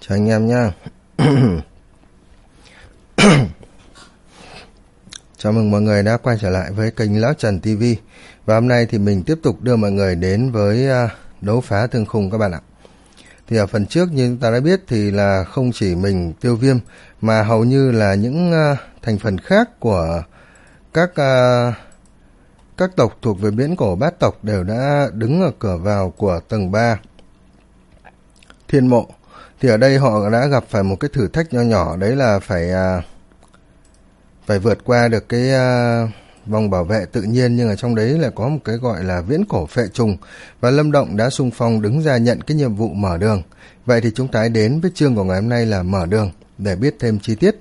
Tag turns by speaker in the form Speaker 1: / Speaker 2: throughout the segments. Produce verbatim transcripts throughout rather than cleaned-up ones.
Speaker 1: Chào anh em nhá. Chào mừng mọi người đã quay trở lại với kênh Lão Trần ti vi. Và hôm nay thì mình tiếp tục đưa mọi người đến với đấu phá thương khung các bạn ạ. Thì ở phần trước như chúng ta đã biết thì là không chỉ mình Tiêu Viêm mà hầu như là những thành phần khác của các các tộc thuộc về Viễn Cổ Bát Tộc đều đã đứng ở cửa vào của tầng ba Thiên Mộ. Thì ở đây họ đã gặp phải một cái thử thách nho nhỏ, đấy là phải phải vượt qua được cái vòng bảo vệ tự nhiên, nhưng ở trong đấy là có một cái gọi là Viễn Cổ Phệ Trùng, và Lâm Động đã xung phong đứng ra nhận cái nhiệm vụ mở đường. Vậy thì chúng ta hãy đến với chương của ngày hôm nay là mở đường để biết thêm chi tiết.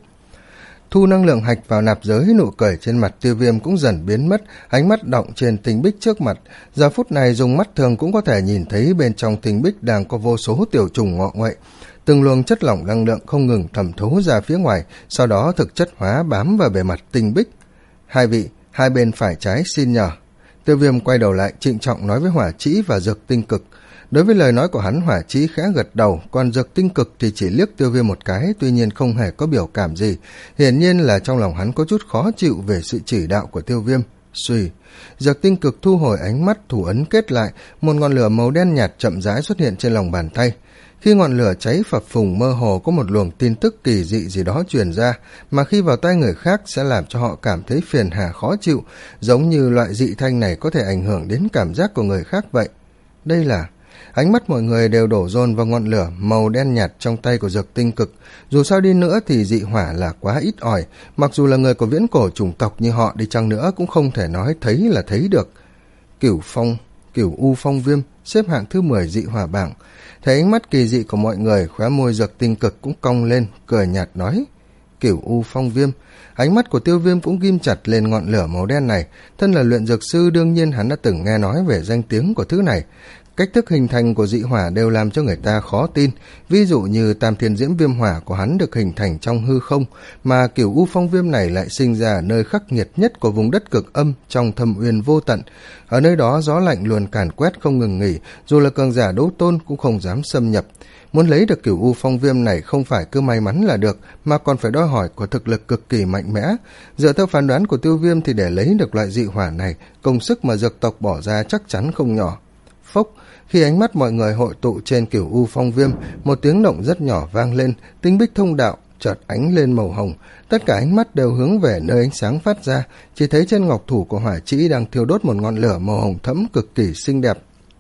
Speaker 1: Thu năng lượng hạch vào nạp giới, nụ cười trên mặt Tiêu Viêm cũng dần biến mất, ánh mắt đọng trên tinh bích trước mặt. Giờ phút này dùng mắt thường cũng có thể nhìn thấy bên trong tinh bích đang có vô số tiểu trùng ngọ nguậy. Từng luồng chất lỏng năng lượng không ngừng thẩm thấu ra phía ngoài, sau đó thực chất hóa bám vào bề mặt tinh bích. Hai vị, hai bên phải trái xin nhờ. Tiêu Viêm quay đầu lại trịnh trọng nói với Hỏa Trĩ và Dược Tinh Cực. Đối với lời nói của hắn, Hỏa Trĩ khẽ gật đầu, còn Dược Tinh Cực thì chỉ liếc Tiêu Viêm một cái, tuy nhiên không hề có biểu cảm gì. Hiển nhiên là trong lòng hắn có chút khó chịu về sự chỉ đạo của Tiêu Viêm. Xuy, Dược Tinh Cực thu hồi ánh mắt, thủ ấn kết lại, một ngọn lửa màu đen nhạt chậm rãi xuất hiện trên lòng bàn tay. Khi ngọn lửa cháy phập phùng, mơ hồ có một luồng tin tức kỳ dị gì đó truyền ra, mà khi vào tay người khác sẽ làm cho họ cảm thấy phiền hà khó chịu, giống như loại dị thanh này có thể ảnh hưởng đến cảm giác của người khác vậy. Đây là... Ánh mắt mọi người đều đổ dồn vào ngọn lửa màu đen nhạt trong tay của Dược Tinh Cực. Dù sao đi nữa thì dị hỏa là quá ít ỏi, mặc dù là người của viễn cổ chủng tộc như họ đi chăng nữa cũng không thể nói thấy là thấy được. Cửu phong, Cửu U Phong Viêm xếp hạng thứ mười dị hỏa bảng. Thấy ánh mắt kỳ dị của mọi người, khóe môi Dược Tinh Cực cũng cong lên, cười nhạt nói: Cửu U Phong Viêm. Ánh mắt của Tiêu Viêm cũng ghim chặt lên ngọn lửa màu đen này. Thân là luyện dược sư, đương nhiên hắn đã từng nghe nói về danh tiếng của thứ này. Cách thức hình thành của dị hỏa đều làm cho người ta khó tin, ví dụ như Tam Thiên Diễm Viêm Hỏa của hắn được hình thành trong hư không, mà Cửu U Phong Viêm này lại sinh ra ở nơi khắc nghiệt nhất của vùng đất cực âm trong thâm uyên vô tận. Ở nơi đó gió lạnh luôn càn quét không ngừng nghỉ, dù là cường giả đấu tôn cũng không dám xâm nhập. Muốn lấy được Cửu U Phong Viêm này không phải cứ may mắn là được, mà còn phải đòi hỏi của thực lực cực kỳ mạnh mẽ. Dựa theo phán đoán của Tiêu Viêm thì để lấy được loại dị hỏa này, công sức mà dược tộc bỏ ra chắc chắn không nhỏ. Phốc, khi ánh mắt mọi người hội tụ trên Cửu U Phong Viêm, một tiếng động rất nhỏ vang lên, tinh bích thông đạo chợt ánh lên màu hồng. Tất cả ánh mắt đều hướng về nơi ánh sáng phát ra, chỉ thấy trên ngọc thủ của Hỏa Trĩ đang thiêu đốt một ngọn lửa màu hồng thẫm cực kỳ xinh đẹp.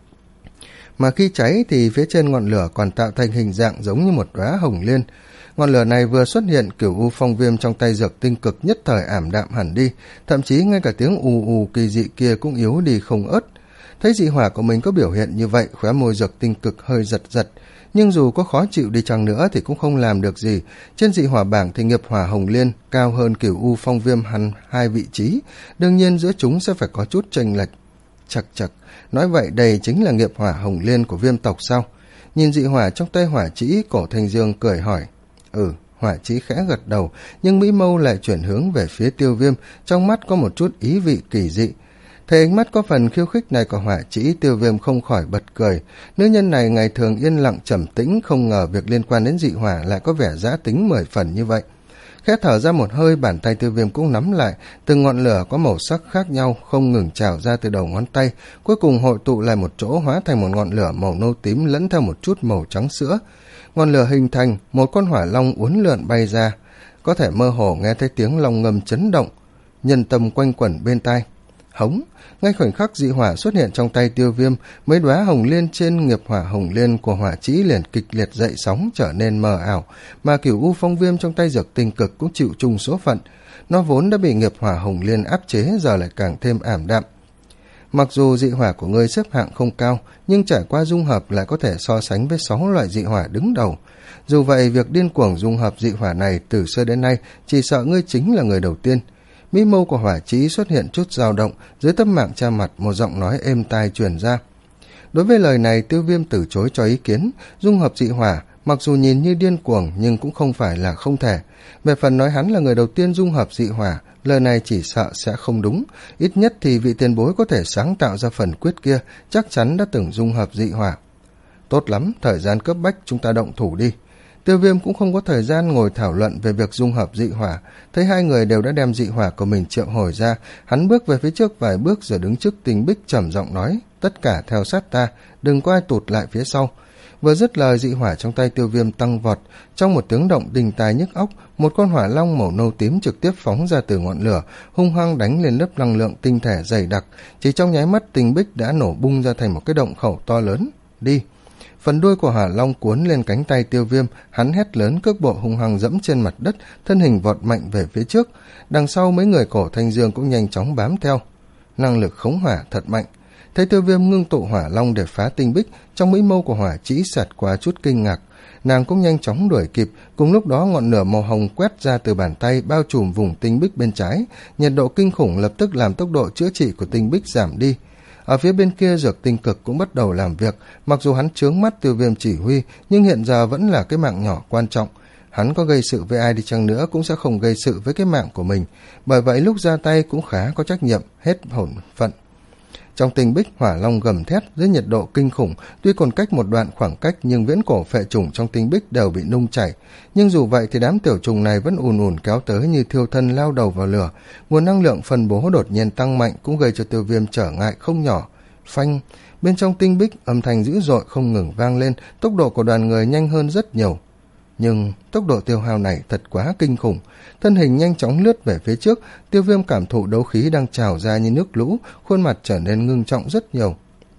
Speaker 1: Mà khi cháy thì phía trên ngọn lửa còn tạo thành hình dạng giống như một đóa hồng liên. Ngọn lửa này vừa xuất hiện, Cửu U Phong Viêm trong tay Dược Tinh Cực nhất thời ảm đạm hẳn đi, thậm chí ngay cả tiếng ù ù kỳ dị kia cũng yếu đi không ớt. Thấy dị hỏa của mình có biểu hiện như vậy, khóe môi Dược Tinh Cực hơi giật giật, nhưng dù có khó chịu đi chăng nữa thì cũng không làm được gì. Trên dị hỏa bảng thì nghiệp hỏa Hồng Liên cao hơn Cửu U Phong Viêm hẳn hai vị trí, đương nhiên giữa chúng sẽ phải có chút chênh lệch. Chật chật, nói vậy đây chính là nghiệp hỏa Hồng Liên của Viêm tộc sao? Nhìn dị hỏa trong tay Hỏa Trĩ, Cổ Thanh Dương cười hỏi. Ừ, Hỏa Trĩ khẽ gật đầu, nhưng mỹ mâu lại chuyển hướng về phía Tiêu Viêm, trong mắt có một chút ý vị kỳ dị. Thấy ánh mắt có phần khiêu khích này của Hỏa Trĩ, Tiêu Viêm không khỏi bật cười. Nữ nhân này ngày thường yên lặng trầm tĩnh, không ngờ việc liên quan đến dị hỏa lại có vẻ giã tính mười phần như vậy. Khẽ thở ra một hơi, bàn tay Tiêu Viêm cũng nắm lại, từng ngọn lửa có màu sắc khác nhau không ngừng trào ra từ đầu ngón tay, cuối cùng hội tụ lại một chỗ, hóa thành một ngọn lửa màu nâu tím lẫn theo một chút màu trắng sữa. Ngọn lửa hình thành, một con hỏa long uốn lượn bay ra, có thể mơ hồ nghe thấy tiếng long ngâm chấn động, nhân tâm quanh quẩn bên tai. Hống, ngay khoảnh khắc dị hỏa xuất hiện trong tay Tiêu Viêm, mấy đóa hồng liên trên nghiệp hỏa Hồng Liên của Hỏa Trĩ liền kịch liệt dậy sóng, trở nên mờ ảo, mà Cửu U Phong Viêm trong tay Dược Tinh Cực cũng chịu chung số phận. Nó vốn đã bị nghiệp hỏa Hồng Liên áp chế, giờ lại càng thêm ảm đạm. Mặc dù dị hỏa của ngươi xếp hạng không cao, nhưng trải qua dung hợp lại có thể so sánh với sáu loại dị hỏa đứng đầu. Dù vậy, việc điên cuồng dung hợp dị hỏa này từ xưa đến nay, chỉ sợ ngươi chính là người đầu tiên. Mỹ mâu của Hỏa Trĩ xuất hiện chút dao động, dưới tấm mạng che mặt một giọng nói êm tai truyền ra. Đối với lời này, Tiêu Viêm từ chối cho ý kiến. Dung hợp dị hỏa mặc dù nhìn như điên cuồng nhưng cũng không phải là không thể. Về phần nói hắn là người đầu tiên dung hợp dị hỏa, lời này chỉ sợ sẽ không đúng. Ít nhất thì vị tiền bối có thể sáng tạo ra phần quyết kia chắc chắn đã từng dung hợp dị hỏa. Tốt lắm, thời gian cấp bách, chúng ta động thủ đi. Tiêu Viêm cũng không có thời gian ngồi thảo luận về việc dung hợp dị hỏa, thấy hai người đều đã đem dị hỏa của mình triệu hồi ra, hắn bước về phía trước vài bước rồi đứng trước Tinh Bích trầm giọng nói, tất cả theo sát ta, đừng có ai tụt lại phía sau. Vừa dứt lời, dị hỏa trong tay Tiêu Viêm tăng vọt, trong một tiếng động đình tai nhức óc, một con hỏa long màu nâu tím trực tiếp phóng ra từ ngọn lửa, hung hăng đánh lên lớp năng lượng tinh thể dày đặc, chỉ trong nháy mắt Tinh Bích đã nổ bung ra thành một cái động khẩu to lớn. Đi! Phần đuôi của hỏa long cuốn lên cánh tay Tiêu Viêm, hắn hét lớn, cước bộ hung hăng dẫm trên mặt đất, thân hình vọt mạnh về phía trước. Đằng sau mấy người Cổ Thanh Dương cũng nhanh chóng bám theo. Năng lực khống hỏa thật mạnh. Thấy Tiêu Viêm ngưng tụ hỏa long để phá Tinh Bích, trong mỹ mâu của Hỏa Trĩ xẹt qua chút kinh ngạc. Nàng cũng nhanh chóng đuổi kịp, cùng lúc đó ngọn lửa màu hồng quét ra từ bàn tay bao trùm vùng Tinh Bích bên trái, nhiệt độ kinh khủng lập tức làm tốc độ chữa trị của Tinh Bích giảm đi. Ở phía bên kia, Dược Tinh Cực cũng bắt đầu làm việc, mặc dù hắn trướng mắt Tiêu Viêm chỉ huy, nhưng hiện giờ vẫn là cái mạng nhỏ quan trọng. Hắn có gây sự với ai đi chăng nữa cũng sẽ không gây sự với cái mạng của mình, bởi vậy lúc ra tay cũng khá có trách nhiệm, hết hổn phận. Trong Tinh Bích, hỏa long gầm thét dưới nhiệt độ kinh khủng, tuy còn cách một đoạn khoảng cách nhưng viễn cổ phệ trùng trong Tinh Bích đều bị nung chảy. Nhưng dù vậy thì đám tiểu trùng này vẫn ùn ùn kéo tới như thiêu thân lao đầu vào lửa. Nguồn năng lượng phân bố đột nhiên tăng mạnh cũng gây cho Tiêu Viêm trở ngại không nhỏ. Phanh! Bên trong Tinh Bích, âm thanh dữ dội không ngừng vang lên, tốc độ của đoàn người nhanh hơn rất nhiều. Nhưng tốc độ tiêu hao này thật quá kinh khủng. Thân hình nhanh chóng lướt về phía trước, Tiêu Viêm cảm thụ đấu khí đang trào ra như nước lũ, khuôn mặt trở nên ngưng trọng rất nhiều.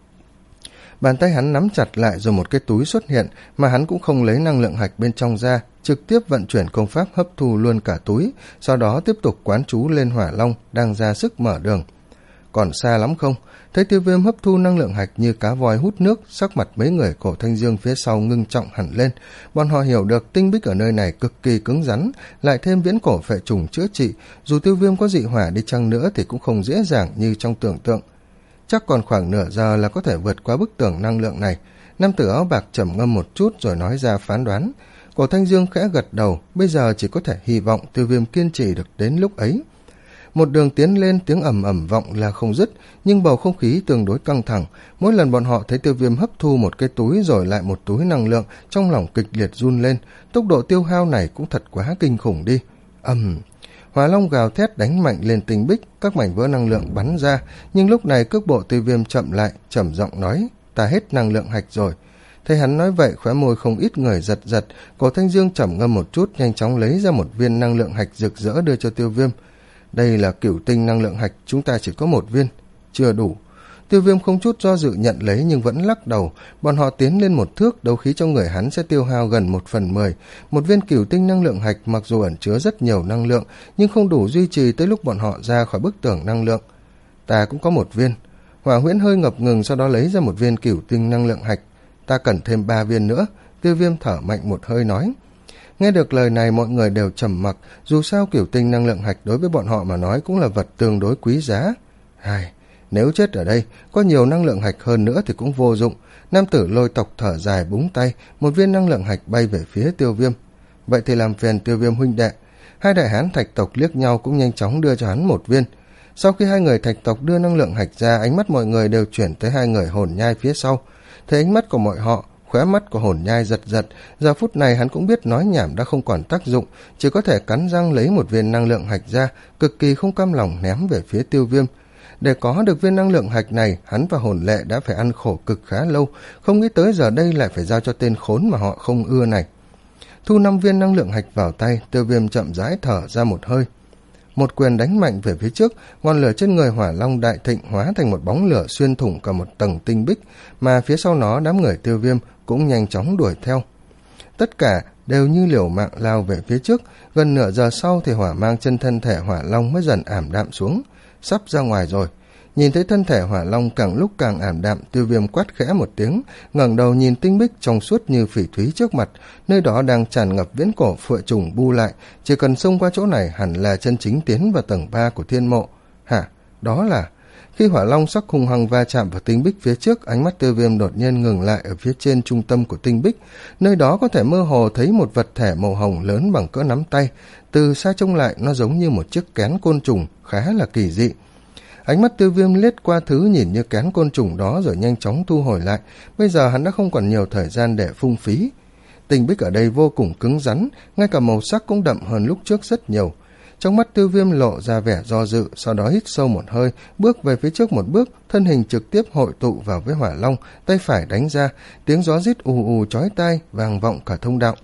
Speaker 1: Bàn tay hắn nắm chặt lại rồi một cái túi xuất hiện, mà hắn cũng không lấy năng lượng hạch bên trong ra, trực tiếp vận chuyển công pháp hấp thu luôn cả túi, sau đó tiếp tục quán chú lên hỏa long đang ra sức mở đường. Còn xa lắm không? Thấy Tiêu Viêm hấp thu năng lượng hạch như cá voi hút nước, sắc mặt mấy người Cổ Thanh Dương phía sau ngưng trọng hẳn lên. Bọn họ hiểu được Tinh Bích ở nơi này cực kỳ cứng rắn, lại thêm viễn cổ phệ trùng chữa trị, dù Tiêu Viêm có dị hỏa đi chăng nữa thì cũng không dễ dàng như trong tưởng tượng. Chắc còn khoảng nửa giờ là có thể vượt qua bức tường năng lượng này. Nam tử áo bạc trầm ngâm một chút rồi nói ra phán đoán. Cổ Thanh Dương khẽ gật đầu, bây giờ chỉ có thể hy vọng Tiêu Viêm kiên trì được đến lúc ấy. Một đường tiến lên, tiếng ầm ầm vọng là không dứt, nhưng bầu không khí tương đối căng thẳng. Mỗi lần bọn họ thấy Tiêu Viêm hấp thu một cái túi rồi lại một túi năng lượng, trong lòng kịch liệt run lên. Tốc độ tiêu hao này cũng thật quá kinh khủng đi. Ầm! Hỏa long gào thét đánh mạnh lên Tinh Bích, các mảnh vỡ năng lượng bắn ra, nhưng lúc này cước bộ Tiêu Viêm chậm lại, trầm giọng nói, ta hết năng lượng hạch rồi. Thấy hắn nói vậy, khóe môi không ít người giật giật. Cổ Thanh Dương trầm ngâm một chút, nhanh chóng lấy ra một viên năng lượng hạch rực rỡ đưa cho Tiêu Viêm. Đây là cửu tinh năng lượng hạch, chúng ta chỉ có một viên, chưa đủ. Tiêu Viêm không chút do dự nhận lấy nhưng vẫn lắc đầu. Bọn họ tiến lên một thước, đấu khí trong người hắn sẽ tiêu hao gần một phần mười. Một viên cửu tinh năng lượng hạch mặc dù ẩn chứa rất nhiều năng lượng, nhưng không đủ duy trì tới lúc bọn họ ra khỏi bức tường năng lượng. Ta cũng có một viên. Hỏa Huyễn hơi ngập ngừng, sau đó lấy ra một viên cửu tinh năng lượng hạch. Ta cần thêm ba viên nữa. Tiêu Viêm thở mạnh một hơi nói. Nghe được lời này mọi người đều trầm mặc, dù sao cửu tinh năng lượng hạch đối với bọn họ mà nói cũng là vật tương đối quý giá. Hai, nếu chết ở đây, có nhiều năng lượng hạch hơn nữa thì cũng vô dụng. Nam tử Lôi tộc thở dài búng tay, một viên năng lượng hạch bay về phía Tiêu Viêm. Vậy thì làm phiền Tiêu Viêm huynh đệ. Hai đại hán thạch tộc liếc nhau cũng nhanh chóng đưa cho hắn một viên. Sau khi hai người thạch tộc đưa năng lượng hạch ra, ánh mắt mọi người đều chuyển tới hai người hồn nhai phía sau. Thấy ánh mắt của mọi họ, khóe mắt của hồn nhai giật giật, giờ phút này hắn cũng biết nói nhảm đã không còn tác dụng, chỉ có thể cắn răng lấy một viên năng lượng hạch ra, cực kỳ không cam lòng ném về phía Tiêu Viêm. Để có được viên năng lượng hạch này, hắn và hồn lệ đã phải ăn khổ cực khá lâu, không nghĩ tới giờ đây lại phải giao cho tên khốn mà họ không ưa này. Thu năm viên năng lượng hạch vào tay, Tiêu Viêm chậm rãi thở ra một hơi. Một quyền đánh mạnh về phía trước, ngọn lửa trên người hỏa long đại thịnh hóa thành một bóng lửa xuyên thủng cả một tầng tinh bích, mà phía sau nó đám người Tiêu Viêm cũng nhanh chóng đuổi theo. Tất cả đều như liều mạng lao về phía trước, gần nửa giờ sau thì hỏa mang trên thân thể hỏa long mới dần ảm đạm xuống, sắp ra ngoài rồi. Nhìn thấy thân thể hỏa long càng lúc càng ảm đạm, Tiêu Viêm quát khẽ một tiếng, ngẩng đầu nhìn tinh bích trong suốt như phỉ thúy trước mặt, nơi đó đang tràn ngập viễn cổ phượng trùng bu lại, chỉ cần xông qua chỗ này hẳn là chân chính tiến vào tầng ba của thiên mộ. Hả? Đó là... Khi hỏa long sắc hung hăng va chạm vào tinh bích phía trước, ánh mắt Tiêu Viêm đột nhiên ngừng lại ở phía trên trung tâm của tinh bích, nơi đó có thể mơ hồ thấy một vật thể màu hồng lớn bằng cỡ nắm tay, từ xa trông lại nó giống như một chiếc kén côn trùng, khá là kỳ dị. Ánh mắt Tiêu Viêm lướt qua thứ nhìn như kén côn trùng đó rồi nhanh chóng thu hồi lại, bây giờ hắn đã không còn nhiều thời gian để phung phí. tinh bích ở đây vô cùng cứng rắn, ngay cả màu sắc cũng đậm hơn lúc trước rất nhiều. Trong mắt Tiêu Viêm lộ ra vẻ do dự, sau đó hít sâu một hơi, bước về phía trước một bước, thân hình trực tiếp hội tụ vào với hỏa long, tay phải đánh ra, tiếng gió rít ù ù chói tai vang vọng cả thông đạo.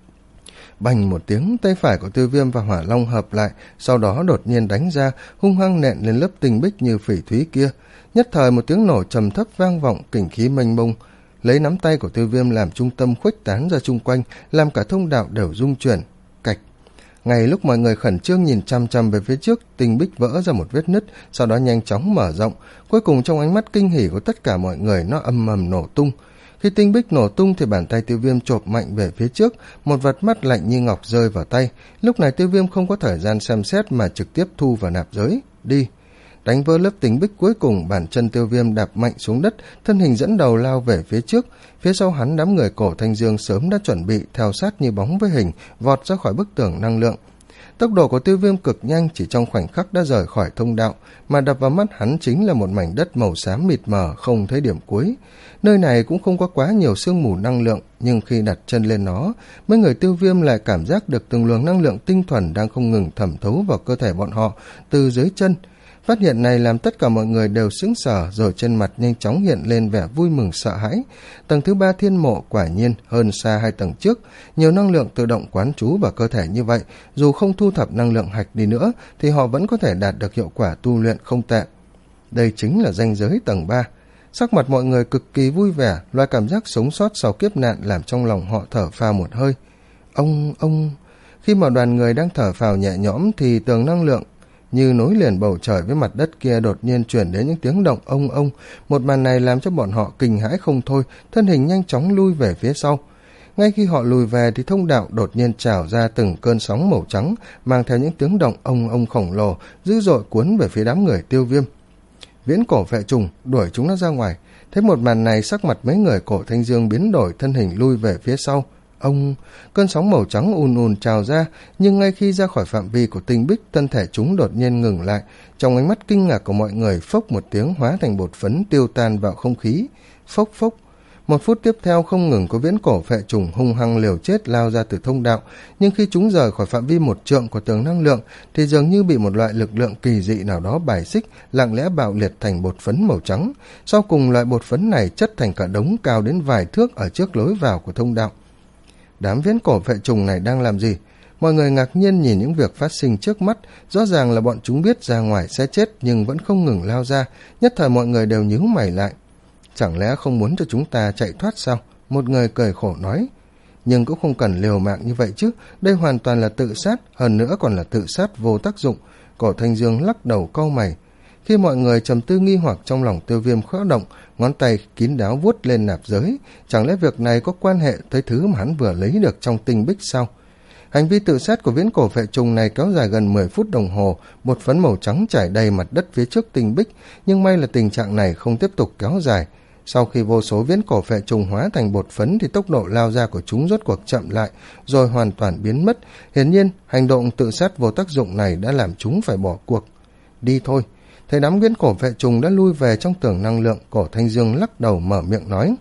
Speaker 1: Bành một tiếng, tay phải của Tiêu Viêm và hỏa long hợp lại, sau đó đột nhiên đánh ra, hung hăng nện lên lớp tinh bích như phỉ thúy kia. Nhất thời một tiếng nổ trầm thấp vang vọng, kình khí mênh mông, lấy nắm tay của Tiêu Viêm làm trung tâm khuếch tán ra chung quanh, làm cả thông đạo đều rung chuyển. Cạch. Ngay lúc mọi người khẩn trương nhìn chăm chăm về phía trước, tinh bích vỡ ra một vết nứt, sau đó nhanh chóng mở rộng. Cuối cùng trong ánh mắt kinh hỉ của tất cả mọi người, nó ầm ầm nổ tung. Khi tinh bích nổ tung thì bàn tay Tiêu Viêm chộp mạnh về phía trước, một vật mắt lạnh như ngọc rơi vào tay. Lúc này Tiêu Viêm không có thời gian xem xét mà trực tiếp thu vào nạp giới. Đi. Đánh vỡ lớp tinh bích cuối cùng, bàn chân Tiêu Viêm đạp mạnh xuống đất, thân hình dẫn đầu lao về phía trước. Phía sau hắn đám người Cổ Thanh Dương sớm đã chuẩn bị theo sát như bóng với hình, vọt ra khỏi bức tường năng lượng. Tốc độ của Tiêu Viêm cực nhanh, chỉ trong khoảnh khắc đã rời khỏi thông đạo, mà đập vào mắt hắn chính là một mảnh đất màu xám mịt mờ không thấy điểm cuối. Nơi này cũng không có quá nhiều sương mù năng lượng, nhưng khi đặt chân lên nó, mấy người Tiêu Viêm lại cảm giác được từng luồng năng lượng tinh thuần đang không ngừng thẩm thấu vào cơ thể bọn họ từ dưới chân. Phát hiện này làm tất cả mọi người đều sững sờ, rồi trên mặt nhanh chóng hiện lên vẻ vui mừng sợ hãi. Tầng thứ ba thiên mộ quả nhiên hơn xa hai tầng trước, nhiều năng lượng tự động quán trú vào cơ thể như vậy, dù không thu thập năng lượng hạch đi nữa thì họ vẫn có thể đạt được hiệu quả tu luyện không tệ. Đây chính là ranh giới tầng ba. Sắc mặt mọi người cực kỳ vui vẻ, loại cảm giác sống sót sau kiếp nạn làm trong lòng họ thở phào một hơi. Ông, ông... Khi mà đoàn người đang thở phào nhẹ nhõm thì tường năng lượng như nối liền bầu trời với mặt đất kia đột nhiên chuyển đến những tiếng động ông ông. Một màn này làm cho bọn họ kinh hãi không thôi, thân hình nhanh chóng lui về phía sau. Ngay khi họ lùi về thì thông đạo đột nhiên trào ra từng cơn sóng màu trắng, mang theo những tiếng động ông ông khổng lồ, dữ dội cuốn về phía đám người Tiêu Viêm. Viễn cổ phệ trùng đuổi chúng nó ra ngoài. Thấy một màn này, sắc mặt mấy người Cổ Thanh Dương biến đổi, thân hình lui về phía sau. Ông, cơn sóng màu trắng ùn ùn trào ra, nhưng ngay khi ra khỏi phạm vi của tinh bích, thân thể chúng đột nhiên ngừng lại. Trong ánh mắt kinh ngạc của mọi người, phốc một tiếng hóa thành bột phấn tiêu tan vào không khí. Phốc phốc. Một phút tiếp theo không ngừng có viễn cổ phệ trùng hung hăng liều chết lao ra từ thông đạo, nhưng khi chúng rời khỏi phạm vi một trượng của tường năng lượng thì dường như bị một loại lực lượng kỳ dị nào đó bài xích, lặng lẽ bạo liệt thành bột phấn màu trắng. Sau cùng loại bột phấn này chất thành cả đống cao đến vài thước ở trước lối vào của thông đạo. Đám viễn cổ phệ trùng này đang làm gì? Mọi người ngạc nhiên nhìn những việc phát sinh trước mắt, rõ ràng là bọn chúng biết ra ngoài sẽ chết nhưng vẫn không ngừng lao ra, nhất thời mọi người đều nhíu mày lại. Chẳng lẽ không muốn cho chúng ta chạy thoát sao? Một người cười khổ nói. Nhưng cũng không cần liều mạng như vậy chứ, đây hoàn toàn là tự sát, hơn nữa còn là tự sát vô tác dụng. Cổ Thanh Dương lắc đầu cau mày. Khi mọi người trầm tư nghi hoặc, trong lòng Tiêu Viêm khẽ động, ngón tay kín đáo vuốt lên nạp giới. Chẳng lẽ việc này có quan hệ tới thứ mà hắn vừa lấy được trong tinh bích sao? Hành vi tự sát của viễn cổ phệ trùng này kéo dài gần mười phút đồng hồ, bột phấn màu trắng trải đầy mặt đất phía trước tinh bích, nhưng may là tình trạng này không tiếp tục kéo dài. Sau khi vô số viễn cổ phệ trùng hóa thành bột phấn thì tốc độ lao ra của chúng rốt cuộc chậm lại, rồi hoàn toàn biến mất. Hiển nhiên, hành động tự sát vô tác dụng này đã làm chúng phải bỏ cuộc. Đi thôi. Thấy đám viễn cổ phệ trùng đã lui về trong tường năng lượng, Cổ Thanh Dương lắc đầu mở miệng nói.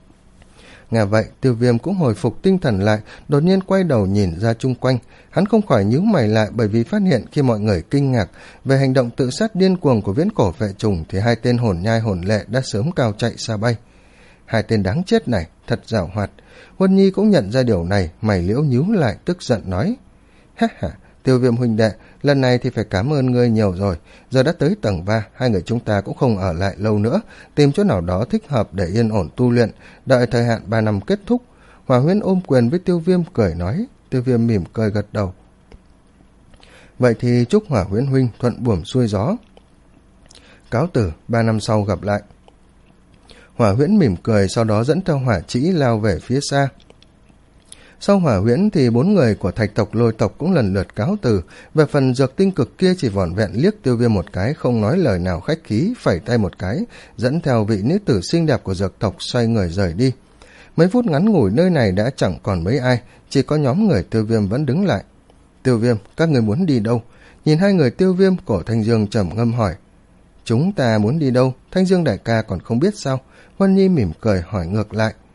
Speaker 1: Nghe vậy, Tiêu Viêm cũng hồi phục tinh thần lại, đột nhiên quay đầu nhìn ra chung quanh. Hắn không khỏi nhíu mày lại, bởi vì phát hiện khi mọi người kinh ngạc về hành động tự sát điên cuồng của viễn cổ phệ trùng thì hai tên hồn nhai hồn lệ đã sớm cao chạy xa bay. Hai tên đáng chết này, thật giảo hoạt. Huân Nhi cũng nhận ra điều này, mày liễu nhíu lại tức giận nói. Ha ha, Tiêu Viêm huynh đệ, lần này thì phải cảm ơn ngươi nhiều rồi. Giờ đã tới tầng ba, hai người chúng ta cũng không ở lại lâu nữa, tìm chỗ nào đó thích hợp để yên ổn tu luyện, đợi thời hạn ba năm kết thúc. Hỏa Huyễn ôm quyền với Tiêu Viêm cười nói. Tiêu Viêm mỉm cười gật đầu. Vậy thì chúc Hỏa Huyễn huynh thuận buồm xuôi gió. Cáo tử, ba năm sau gặp lại. Hỏa Huyễn mỉm cười, sau đó dẫn theo Hỏa Trĩ lao về phía xa. Sau Hỏa Huyễn thì bốn người của Thạch tộc Lôi tộc cũng lần lượt cáo từ. Về phần dược tinh cực kia chỉ vỏn vẹn liếc Tiêu Viêm một cái, không nói lời nào khách khí, phẩy tay một cái, dẫn theo vị nữ tử xinh đẹp của dược tộc xoay người rời đi. Mấy phút ngắn ngủi nơi này đã chẳng còn mấy ai, chỉ có nhóm người Tiêu Viêm vẫn đứng lại. Tiêu Viêm, các người muốn đi đâu? Nhìn hai người Tiêu Viêm, Cổ Thanh Dương trầm ngâm hỏi. Chúng ta muốn đi đâu? Thanh Dương đại ca còn không biết sao? Huân Nhi mỉm cười hỏi ngược lại.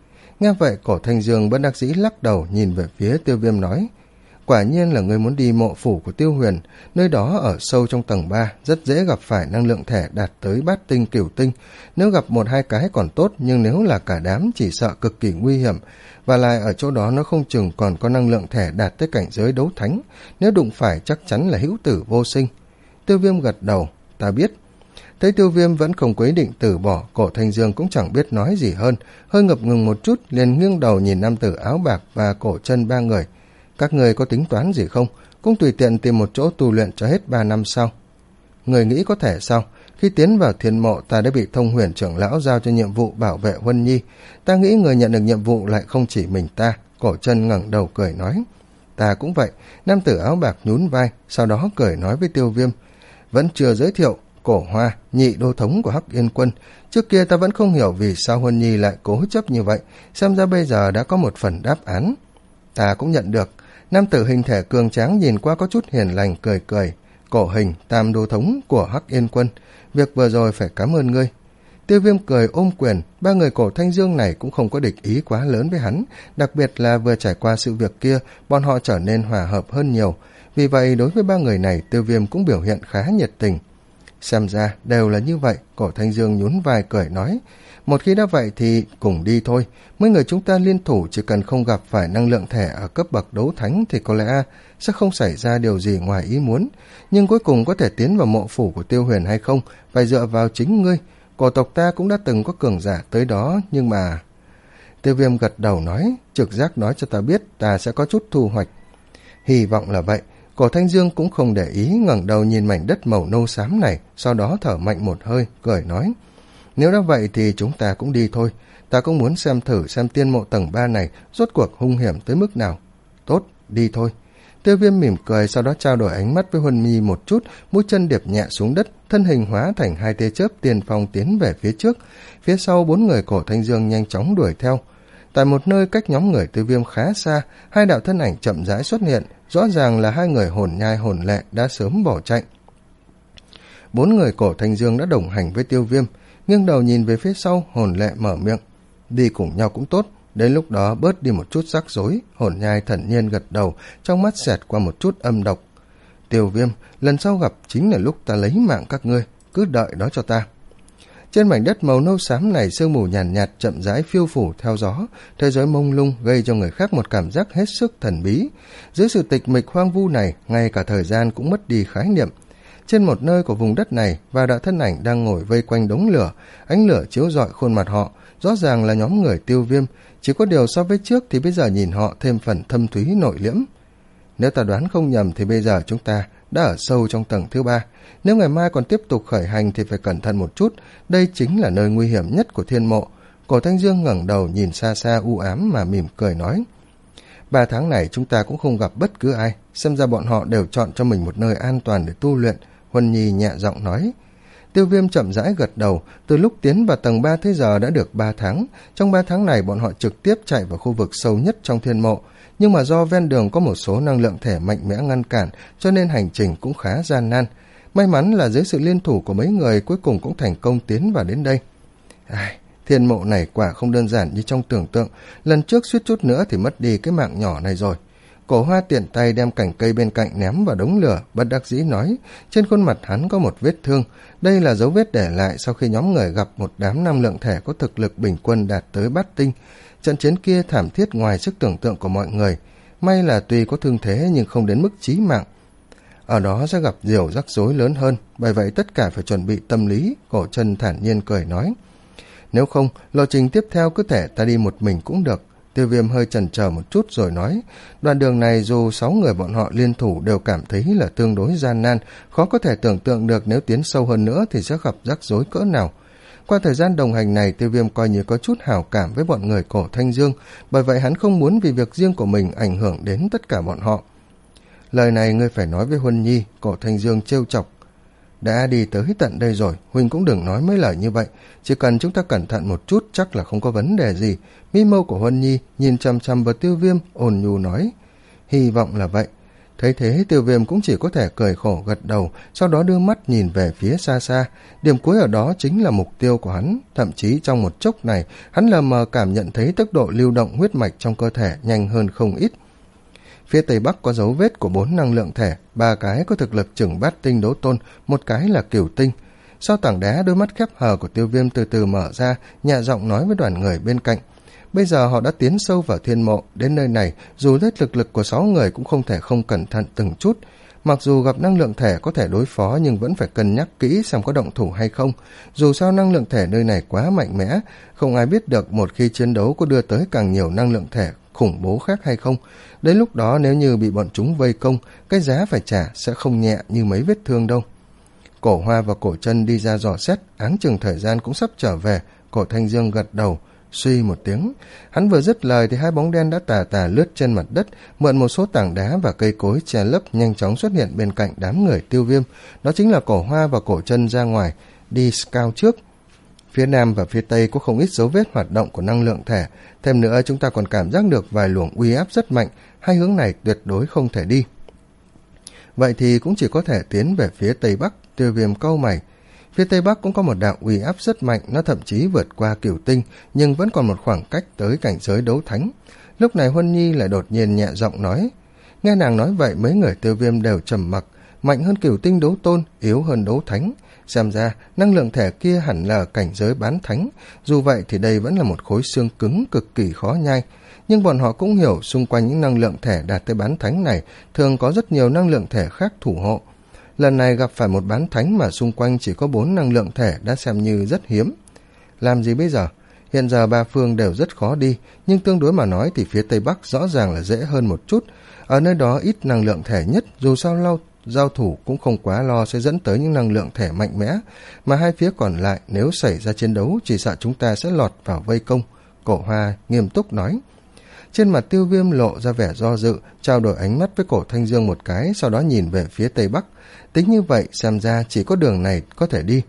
Speaker 1: Nghe vậy Cổ Thanh Dương bất đắc dĩ lắc đầu nhìn về phía Tiêu Viêm nói: quả nhiên là ngươi muốn đi mộ phủ của Tiêu Huyền, nơi đó ở sâu trong tầng ba, rất dễ gặp phải năng lượng thẻ đạt tới bát tinh cửu tinh. Nếu gặp một hai cái còn tốt, nhưng nếu là cả đám chỉ sợ cực kỳ nguy hiểm, và lại ở chỗ đó nó không chừng còn có năng lượng thẻ đạt tới cảnh giới đấu thánh, nếu đụng phải chắc chắn là hữu tử vô sinh. Tiêu Viêm gật đầu: ta biết. Thấy Tiêu Viêm vẫn không quyết định từ bỏ, Cổ Thanh Dương cũng chẳng biết nói gì hơn, hơi ngập ngừng một chút liền nghiêng đầu nhìn nam tử áo bạc và Cổ Chân ba người: các người có tính toán gì không? Cũng tùy tiện tìm một chỗ tu luyện cho hết ba năm sau. Người nghĩ có thể sao? Khi tiến vào thiên mộ, ta đã bị Thông Huyền trưởng lão giao cho nhiệm vụ bảo vệ Huân Nhi. Ta nghĩ người nhận được nhiệm vụ lại không chỉ mình ta. Cổ Chân ngẩng đầu cười nói: ta cũng vậy. Nam tử áo bạc nhún vai, sau đó cười nói với Tiêu Viêm: vẫn chưa giới thiệu, Cổ Hoa, nhị đô thống của Hắc Yên quân. Trước kia ta vẫn không hiểu vì sao Huân Nhi lại cố chấp như vậy, xem ra bây giờ đã có một phần đáp án. Ta cũng nhận được. Nam tử hình thể cường tráng nhìn qua có chút hiền lành cười cười: Cổ Hình, tam đô thống của Hắc Yên quân, việc vừa rồi phải cảm ơn ngươi. Tiêu Viêm cười ôm quyền. Ba người Cổ Thanh Dương này cũng không có địch ý quá lớn với hắn, đặc biệt là vừa trải qua sự việc kia, bọn họ trở nên hòa hợp hơn nhiều. Vì vậy đối với ba người này, Tiêu Viêm cũng biểu hiện khá nhiệt tình. Xem ra đều là như vậy. Cổ Thanh Dương nhún vai cười nói: một khi đã vậy thì cùng đi thôi. Mấy người chúng ta liên thủ, chỉ cần không gặp phải năng lượng thẻ ở cấp bậc đấu thánh thì có lẽ sẽ không xảy ra điều gì ngoài ý muốn. Nhưng cuối cùng có thể tiến vào mộ phủ của Tiêu Huyền hay không, phải dựa vào chính ngươi. Cổ tộc ta cũng đã từng có cường giả tới đó, nhưng mà... Tiêu Viêm gật đầu nói: trực giác nói cho ta biết ta sẽ có chút thu hoạch. Hy vọng là vậy. Cổ Thanh Dương cũng không để ý, ngẩng đầu nhìn mảnh đất màu nâu xám này, sau đó thở mạnh một hơi, cười nói: nếu đã vậy thì chúng ta cũng đi thôi. Ta cũng muốn xem thử xem tiên mộ tầng ba này rốt cuộc hung hiểm tới mức nào. Tốt, đi thôi. Tiêu Viêm mỉm cười, sau đó trao đổi ánh mắt với Huân Nhi một chút, mũi chân điệp nhẹ xuống đất, thân hình hóa thành hai tia chớp tiền phong tiến về phía trước. Phía sau bốn người Cổ Thanh Dương nhanh chóng đuổi theo. Tại một nơi cách nhóm người Tiêu Viêm khá xa, hai đạo thân ảnh chậm rãi xuất hiện, rõ ràng là hai người hồn nhai hồn lệ đã sớm bỏ chạy. Bốn người Cổ Thanh Dương đã đồng hành với Tiêu Viêm, nghiêng đầu nhìn về phía sau, hồn lệ mở miệng: đi cùng nhau cũng tốt, đến lúc đó bớt đi một chút rắc rối. Hồn nhai thản nhiên gật đầu, trong mắt xẹt qua một chút âm độc. Tiêu Viêm, lần sau gặp chính là lúc ta lấy mạng các ngươi, cứ đợi đó cho ta. Trên mảnh đất màu nâu xám này, sương mù nhàn nhạt, nhạt chậm rãi phiêu phủ theo gió, thế giới mông lung gây cho người khác một cảm giác hết sức thần bí. Dưới sự tịch mịch hoang vu này, ngay cả thời gian cũng mất đi khái niệm. Trên một nơi của vùng đất này, vài đạo thân ảnh đang ngồi vây quanh đống lửa, ánh lửa chiếu rọi khuôn mặt họ, rõ ràng là nhóm người Tiêu Viêm, chỉ có điều so với trước thì bây giờ nhìn họ thêm phần thâm thúy nội liễm. Nếu ta đoán không nhầm thì bây giờ chúng ta đã ở sâu trong tầng thứ ba. Nếu ngày mai còn tiếp tục khởi hành thì phải cẩn thận một chút, đây chính là nơi nguy hiểm nhất của thiên mộ. Cổ Thanh Dương ngẩng đầu nhìn xa xa u ám mà mỉm cười nói: ba tháng này chúng ta cũng không gặp bất cứ ai, xem ra bọn họ đều chọn cho mình một nơi an toàn để tu luyện. Huân Nhi nhẹ giọng nói. Tiêu Viêm chậm rãi gật đầu. Từ lúc tiến vào tầng ba tới giờ đã được ba tháng. Trong ba tháng này bọn họ trực tiếp chạy vào khu vực sâu nhất trong thiên mộ, nhưng mà do ven đường có một số năng lượng thể mạnh mẽ ngăn cản, cho nên hành trình cũng khá gian nan. May mắn là dưới sự liên thủ của mấy người, cuối cùng cũng thành công tiến vào đến đây. Ai, thiên mộ này quả không đơn giản như trong tưởng tượng. Lần trước suýt chút nữa thì mất đi cái mạng nhỏ này rồi. Cổ Hoa tiện tay đem cành cây bên cạnh ném vào đống lửa, bất đắc dĩ nói. Trên khuôn mặt hắn có một vết thương. Đây là dấu vết để lại sau khi nhóm người gặp một đám năng lượng thể có thực lực bình quân đạt tới bát tinh. Trận chiến kia thảm thiết ngoài sức tưởng tượng của mọi người. May là tuy có thương thế nhưng không đến mức chí mạng. Ở đó sẽ gặp nhiều rắc rối lớn hơn, bởi vậy tất cả phải chuẩn bị tâm lý. Cổ Chân thản nhiên cười nói. Nếu không, lộ trình tiếp theo cứ thể ta đi một mình cũng được. Tiêu Viêm hơi chần chờ một chút rồi nói. Đoạn đường này dù sáu người bọn họ liên thủ đều cảm thấy là tương đối gian nan, khó có thể tưởng tượng được nếu tiến sâu hơn nữa thì sẽ gặp rắc rối cỡ nào. Qua thời gian đồng hành này, Tiêu Viêm coi như có chút hảo cảm với bọn người Cổ Thanh Dương, bởi vậy hắn không muốn vì việc riêng của mình ảnh hưởng đến tất cả bọn họ. Lời này ngươi phải nói với Huân Nhi. Cổ Thanh Dương trêu chọc. Đã đi tới tận đây rồi, huynh cũng đừng nói mấy lời như vậy, chỉ cần chúng ta cẩn thận một chút chắc là không có vấn đề gì. Mi mâu của Huân Nhi nhìn chăm chăm vào Tiêu Viêm, ôn nhu nói. Hy vọng là vậy. Thấy thế, Tiêu Viêm cũng chỉ có thể cười khổ gật đầu, sau đó đưa mắt nhìn về phía xa xa. Điểm cuối ở đó chính là mục tiêu của hắn. Thậm chí trong một chốc này, hắn lờ mờ cảm nhận thấy tốc độ lưu động huyết mạch trong cơ thể nhanh hơn không ít. Phía tây bắc có dấu vết của bốn năng lượng thể, ba cái có thực lực chừng bát tinh đấu tôn, một cái là cửu tinh. Sau tảng đá, đôi mắt khép hờ của Tiêu Viêm từ từ mở ra, nhẹ giọng nói với đoàn người bên cạnh. Bây giờ họ đã tiến sâu vào thiên mộ, đến nơi này, dù hết lực lực của sáu người cũng không thể không cẩn thận từng chút. Mặc dù gặp năng lượng thể có thể đối phó nhưng vẫn phải cân nhắc kỹ xem có động thủ hay không. Dù sao năng lượng thể nơi này quá mạnh mẽ, không ai biết được một khi chiến đấu có đưa tới càng nhiều năng lượng thể khủng bố khác hay không. Đến lúc đó nếu như bị bọn chúng vây công, cái giá phải trả sẽ không nhẹ như mấy vết thương đâu. Cổ Hoa và Cổ Chân đi ra dò xét, áng chừng thời gian cũng sắp trở về. Cổ Thanh Dương gật đầu, suy một tiếng. Hắn vừa dứt lời thì hai bóng đen đã tà tà lướt trên mặt đất, mượn một số tảng đá và cây cối che lấp nhanh chóng xuất hiện bên cạnh đám người Tiêu Viêm. Đó chính là Cổ Hoa và Cổ Chân ra ngoài, đi scout trước. Phía nam và phía tây có không ít dấu vết hoạt động của năng lượng thể. Thêm nữa chúng ta còn cảm giác được vài luồng uy áp rất mạnh, hai hướng này tuyệt đối không thể đi. Vậy thì cũng chỉ có thể tiến về phía tây bắc. Tiêu Viêm cau mày. Phía tây bắc cũng có một đạo uy áp rất mạnh, nó thậm chí vượt qua cửu tinh, nhưng vẫn còn một khoảng cách tới cảnh giới đấu thánh. Lúc này Huân Nhi lại đột nhiên nhẹ giọng nói. Nghe nàng nói vậy, mấy người Tiêu Viêm đều trầm mặc. Mạnh hơn cửu tinh đấu tôn, yếu hơn đấu thánh. Xem ra năng lượng thể kia hẳn là cảnh giới bán thánh. Dù vậy thì đây vẫn là một khối xương cứng cực kỳ khó nhai. Nhưng bọn họ cũng hiểu xung quanh những năng lượng thể đạt tới bán thánh này thường có rất nhiều năng lượng thể khác thủ hộ. Lần này gặp phải một bán thánh mà xung quanh chỉ có bốn năng lượng thể đã xem như rất hiếm. Làm gì bây giờ? Hiện giờ ba phương đều rất khó đi, nhưng tương đối mà nói thì phía tây bắc rõ ràng là dễ hơn một chút. Ở nơi đó ít năng lượng thể nhất, dù sao lâu giao thủ cũng không quá lo sẽ dẫn tới những năng lượng thể mạnh mẽ, mà hai phía còn lại nếu xảy ra chiến đấu chỉ sợ chúng ta sẽ lọt vào vây công. Cổ Hoa nghiêm túc nói. Trên mặt Tiêu Viêm lộ ra vẻ do dự, trao đổi ánh mắt với Cổ Thanh Dương một cái, sau đó nhìn về phía tây bắc. Tính như vậy xem ra chỉ có đường này có thể đi.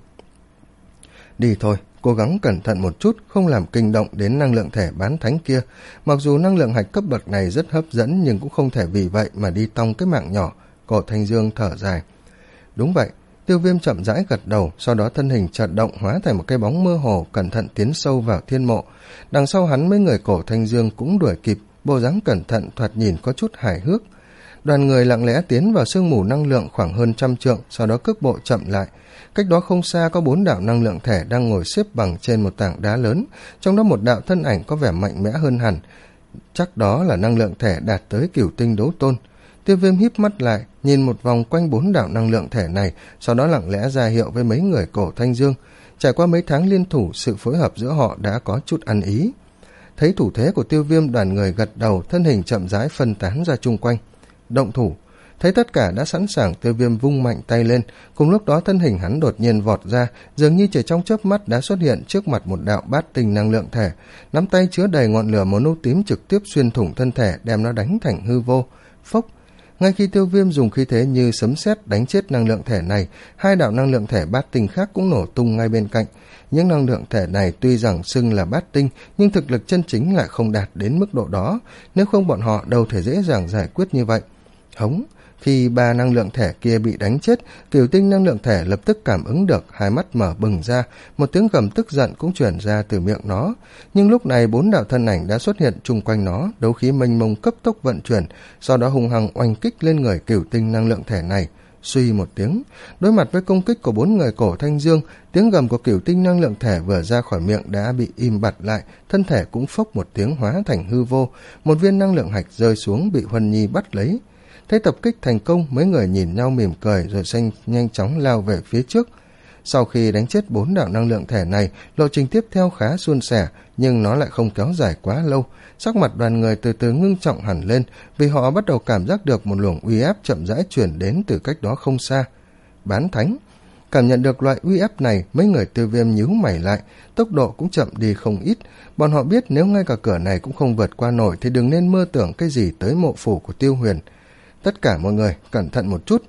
Speaker 1: Đi thôi, cố gắng cẩn thận một chút, không làm kinh động đến năng lượng thể bán thánh kia. Mặc dù năng lượng hạch cấp bậc này rất hấp dẫn nhưng cũng không thể vì vậy mà đi tong cái mạng nhỏ. Cổ Thanh Dương thở dài. Đúng vậy. Tiêu Viêm chậm rãi gật đầu, sau đó thân hình chợt động hóa thành một cái bóng mơ hồ, cẩn thận tiến sâu vào thiên mộ. Đằng sau hắn mấy người Cổ Thanh Dương cũng đuổi kịp, bộ dáng cẩn thận thoạt nhìn có chút hài hước. Đoàn người lặng lẽ tiến vào sương mù năng lượng khoảng hơn trăm trượng, sau đó cước bộ chậm lại. Cách đó không xa có bốn đạo năng lượng thể đang ngồi xếp bằng trên một tảng đá lớn, trong đó một đạo thân ảnh có vẻ mạnh mẽ hơn hẳn. Chắc đó là năng lượng thể đạt tới cửu tinh đấu tôn. Tiêu Viêm híp mắt lại, nhìn một vòng quanh bốn đạo năng lượng thể này, sau đó lặng lẽ ra hiệu với mấy người Cổ Thanh Dương. Trải qua mấy tháng liên thủ, sự phối hợp giữa họ đã có chút ăn ý. Thấy thủ thế của Tiêu Viêm, đoàn người gật đầu, thân hình chậm rãi phân tán ra chung quanh. Động thủ. Thấy tất cả đã sẵn sàng, Tiêu Viêm vung mạnh tay lên, cùng lúc đó thân hình hắn đột nhiên vọt ra, dường như chỉ trong chớp mắt đã xuất hiện trước mặt một đạo bát tinh năng lượng thể. Nắm tay chứa đầy ngọn lửa màu nâu tím trực tiếp xuyên thủng thân thể, đem nó đánh thành hư vô. Phốc. Ngay khi Tiêu Viêm dùng khí thế như sấm sét đánh chết năng lượng thể này, hai đạo năng lượng thể bát tinh khác cũng nổ tung ngay bên cạnh. Những năng lượng thể này tuy rằng xưng là bát tinh, nhưng thực lực chân chính lại không đạt đến mức độ đó, nếu không bọn họ đâu thể dễ dàng giải quyết như vậy. Hống. Khi ba năng lượng thể kia bị đánh chết, cửu tinh năng lượng thể lập tức cảm ứng được, hai mắt mở bừng ra, một tiếng gầm tức giận cũng truyền ra từ miệng nó. Nhưng lúc này bốn đạo thân ảnh đã xuất hiện chung quanh nó, đấu khí mênh mông cấp tốc vận chuyển, sau đó hung hăng oanh kích lên người cửu tinh năng lượng thể này. Suy một tiếng, đối mặt với công kích của bốn người Cổ Thanh Dương, tiếng gầm của cửu tinh năng lượng thể vừa ra khỏi miệng đã bị im bặt lại, thân thể cũng phốc một tiếng hóa thành hư vô, một viên năng lượng hạch rơi xuống bị Huân Nhi bắt lấy. Thấy tập kích thành công, mấy người nhìn nhau mỉm cười rồi xanh nhanh chóng lao về phía trước. Sau khi đánh chết bốn đạo năng lượng thể này, lộ trình tiếp theo khá suôn sẻ, nhưng nó lại không kéo dài quá lâu. Sắc mặt đoàn người từ từ ngưng trọng hẳn lên, vì họ bắt đầu cảm giác được một luồng uy áp chậm rãi chuyển đến từ cách đó không xa. Bán thánh. Cảm nhận được loại uy áp này, mấy người Tiêu Viêm nhíu mày lại, tốc độ cũng chậm đi không ít. Bọn họ biết nếu ngay cả cửa này cũng không vượt qua nổi thì đừng nên mơ tưởng cái gì tới mộ phủ của Tiêu Huyền. Tất cả mọi người cẩn thận một chút.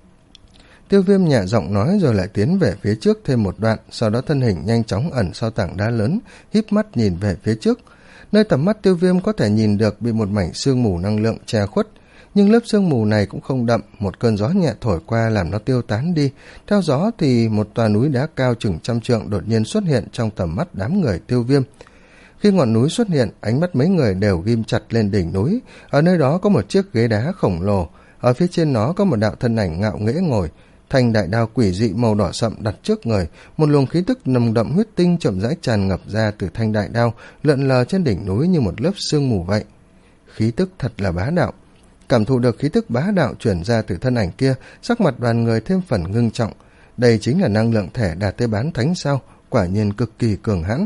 Speaker 1: Tiêu Viêm nhẹ giọng nói rồi lại tiến về phía trước thêm một đoạn, sau đó thân hình nhanh chóng ẩn sau tảng đá lớn, híp mắt nhìn về phía trước. Nơi tầm mắt Tiêu Viêm có thể nhìn được bị một mảnh sương mù năng lượng che khuất. nhưng lớp sương mù này cũng không đậm, một cơn gió nhẹ thổi qua làm nó tiêu tán đi. Theo gió thì một tòa núi đá cao chừng trăm trượng đột nhiên xuất hiện trong tầm mắt đám người Tiêu Viêm. Khi ngọn núi xuất hiện, ánh mắt mấy người đều ghim chặt lên đỉnh núi. Ở nơi đó có một chiếc ghế đá khổng lồ, ở phía trên nó có một đạo thân ảnh ngạo nghễ ngồi. Thanh đại đao quỷ dị màu đỏ sậm đặt trước người, một luồng khí tức nồng đậm huyết tinh chậm rãi tràn ngập ra từ thanh đại đao, lượn lờ trên đỉnh núi như một lớp sương mù vậy. Khí tức thật là bá đạo. Cảm thụ được khí tức bá đạo chuyển ra từ thân ảnh kia, sắc mặt đoàn người thêm phần ngưng trọng. Đây chính là năng lượng thể đạt tới bán thánh sao, quả nhiên cực kỳ cường hãn.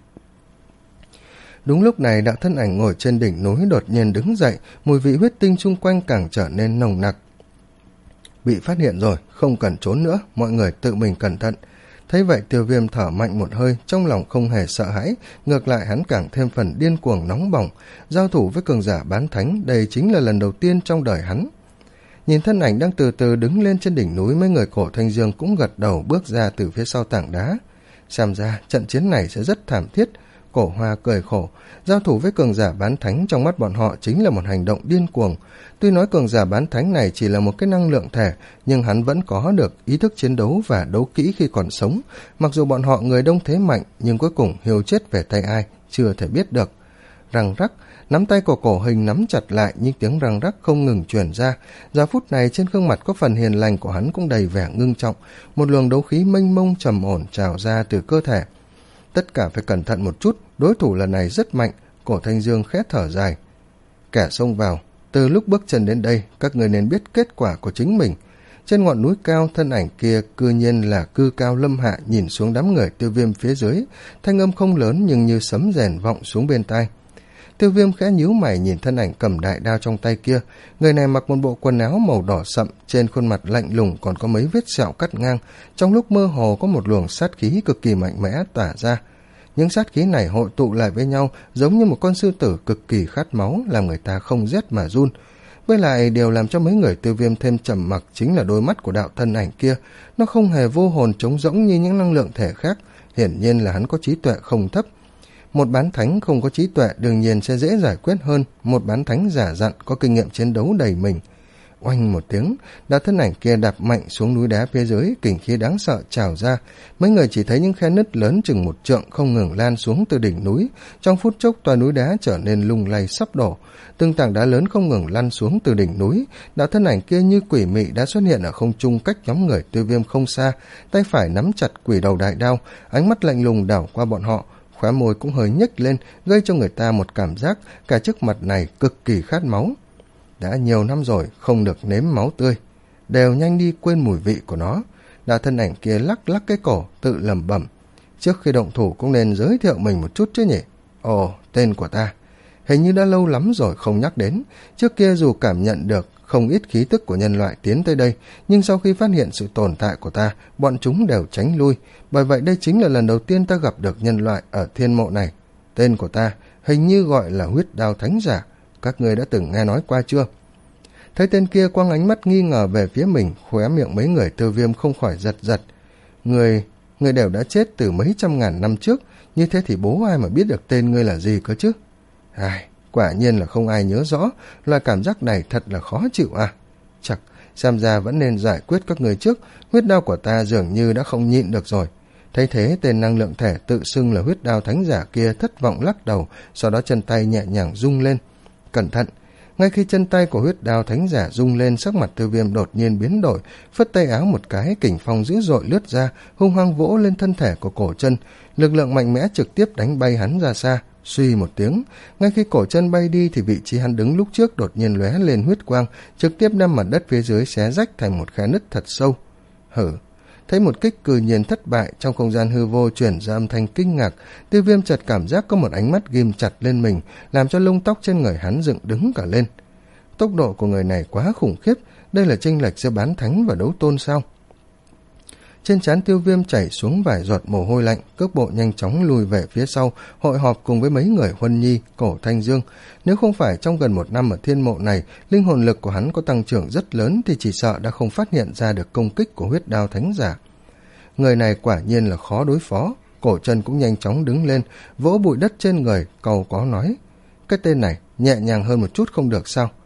Speaker 1: Đúng lúc này, đạo thân ảnh ngồi trên đỉnh núi đột nhiên đứng dậy, mùi vị huyết tinh xung quanh càng trở nên nồng nặc. Bị phát hiện rồi, không cần trốn nữa, mọi người tự mình cẩn thận. Thấy vậy, Tiêu Viêm thở mạnh một hơi, trong lòng không hề sợ hãi, ngược lại hắn càng thêm phần điên cuồng nóng bỏng. Giao thủ với cường giả bán thánh, đây chính là lần đầu tiên trong đời hắn. Nhìn thân ảnh đang từ từ đứng lên trên đỉnh núi, mấy người Cổ Thanh Dương cũng gật đầu bước ra từ phía sau tảng đá. Xem ra trận chiến này sẽ rất thảm thiết. Cổ Hoa cười khổ, giao thủ với cường giả bán thánh trong mắt bọn họ chính là một hành động điên cuồng. Tuy nói cường giả bán thánh này chỉ là một cái năng lượng thể, nhưng hắn vẫn có được ý thức chiến đấu và đấu kỹ khi còn sống. Mặc dù bọn họ người đông thế mạnh, nhưng cuối cùng hiêu chết về tay ai, chưa thể biết được. Răng rắc, nắm tay của Cổ Hình nắm chặt lại, nhưng tiếng răng rắc không ngừng truyền ra. Giờ phút này trên gương mặt có phần hiền lành của hắn cũng đầy vẻ ngưng trọng, một luồng đấu khí mênh mông trầm ổn trào ra từ cơ thể. Tất cả phải cẩn thận một chút, đối thủ lần này rất mạnh. Cổ Thanh Dương khẽ thở dài. Kẻ xông vào, từ lúc bước chân đến đây, các người nên biết kết quả của chính mình. Trên ngọn núi cao, thân ảnh kia cư nhiên là Cư Cao Lâm Hạ nhìn xuống đám người Tiêu Viêm phía dưới, thanh âm không lớn nhưng như sấm rền vọng xuống bên tai. Tiêu Viêm khẽ nhíu mày nhìn thân ảnh cầm đại đao trong tay kia. Người này mặc một bộ quần áo màu đỏ sậm, trên khuôn mặt lạnh lùng còn có mấy vết sẹo cắt ngang, trong lúc mơ hồ có một luồng sát khí cực kỳ mạnh mẽ tỏa ra. Những sát khí này hội tụ lại với nhau giống như một con sư tử cực kỳ khát máu, làm người ta không rét mà run. Với lại điều làm cho mấy người Tiêu Viêm thêm trầm mặc chính là đôi mắt của đạo thân ảnh kia, nó không hề vô hồn trống rỗng như những năng lượng thể khác, hiển nhiên là hắn có trí tuệ không thấp. Một bán thánh không có trí tuệ đương nhiên sẽ dễ giải quyết hơn một bán thánh giả dặn có kinh nghiệm chiến đấu đầy mình. Oanh một tiếng, đạo thân ảnh kia đạp mạnh xuống núi đá phía dưới, kình khí đáng sợ trào ra. Mấy người chỉ thấy những khe nứt lớn chừng một trượng không ngừng lan xuống từ đỉnh núi. Trong phút chốc tòa núi đá trở nên lung lay sắp đổ. Từng tảng đá lớn không ngừng lăn xuống từ đỉnh núi. Đạo thân ảnh kia như quỷ mị đã xuất hiện ở không trung cách nhóm người Tiêu Viêm không xa, tay phải nắm chặt quỷ đầu đại đao, ánh mắt lạnh lùng đảo qua bọn họ. Khóe môi cũng hơi nhếch lên, gây cho người ta một cảm giác cả trước mặt này cực kỳ khát máu. Đã nhiều năm rồi không được nếm máu tươi, đều nhanh đi quên mùi vị của nó. Đạo thân ảnh kia lắc lắc cái cổ, tự lẩm bẩm. Trước khi động thủ cũng nên giới thiệu mình một chút chứ nhỉ. Ồ, tên của ta hình như đã lâu lắm rồi không nhắc đến. Trước kia dù cảm nhận được không ít khí tức của nhân loại tiến tới đây, nhưng sau khi phát hiện sự tồn tại của ta, bọn chúng đều tránh lui. Bởi vậy đây chính là lần đầu tiên ta gặp được nhân loại ở thiên mộ này. Tên của ta hình như gọi là Huyết Đao Thánh Giả. Các ngươi đã từng nghe nói qua chưa? Thấy tên kia quăng ánh mắt nghi ngờ về phía mình, khóe miệng mấy người Tiêu Viêm không khỏi giật giật. Người, người đều đã chết từ mấy trăm ngàn năm trước, như thế thì bố ai mà biết được tên ngươi là gì cơ chứ? Ai, quả nhiên là không ai nhớ rõ, loại cảm giác này thật là khó chịu à. Chắc, xem ra vẫn nên giải quyết các người trước, huyết đao của ta dường như đã không nhịn được rồi. Thấy thế, tên năng lượng thể tự xưng là Huyết Đao Thánh Giả kia thất vọng lắc đầu, sau đó chân tay nhẹ nhàng rung lên. Cẩn thận! Ngay khi chân tay của Huyết Đao Thánh Giả rung lên, sắc mặt Tiêu Viêm đột nhiên biến đổi, phất tay áo một cái, kình phong dữ dội lướt ra, hung hăng vỗ lên thân thể của cổ chân, lực lượng mạnh mẽ trực tiếp đánh bay hắn ra xa. Suy một tiếng, ngay khi cổ chân bay đi thì vị trí hắn đứng lúc trước đột nhiên lóe lên huyết quang, trực tiếp đem mặt đất phía dưới xé rách thành một khe nứt thật sâu. Hử! Thấy một kích cư nhiên thất bại, trong không gian hư vô chuyển ra âm thanh kinh ngạc, Tiêu Viêm chợt cảm giác có một ánh mắt ghim chặt lên mình, làm cho lông tóc trên người hắn dựng đứng cả lên. Tốc độ của người này quá khủng khiếp, đây là chênh lệch giữa bán thánh và đấu tôn sao? Trên trán Tiêu Viêm chảy xuống vài giọt mồ hôi lạnh, cước bộ nhanh chóng lùi về phía sau, hội họp cùng với mấy người Huân Nhi, Cổ Thanh Dương. Nếu không phải trong gần một năm ở thiên mộ này, linh hồn lực của hắn có tăng trưởng rất lớn thì chỉ sợ đã không phát hiện ra được công kích của Huyết Đao Thánh Giả. Người này quả nhiên là khó đối phó. Cổ chân cũng nhanh chóng đứng lên, vỗ bụi đất trên người, cầu có nói: cái tên này nhẹ nhàng hơn một chút không được sao?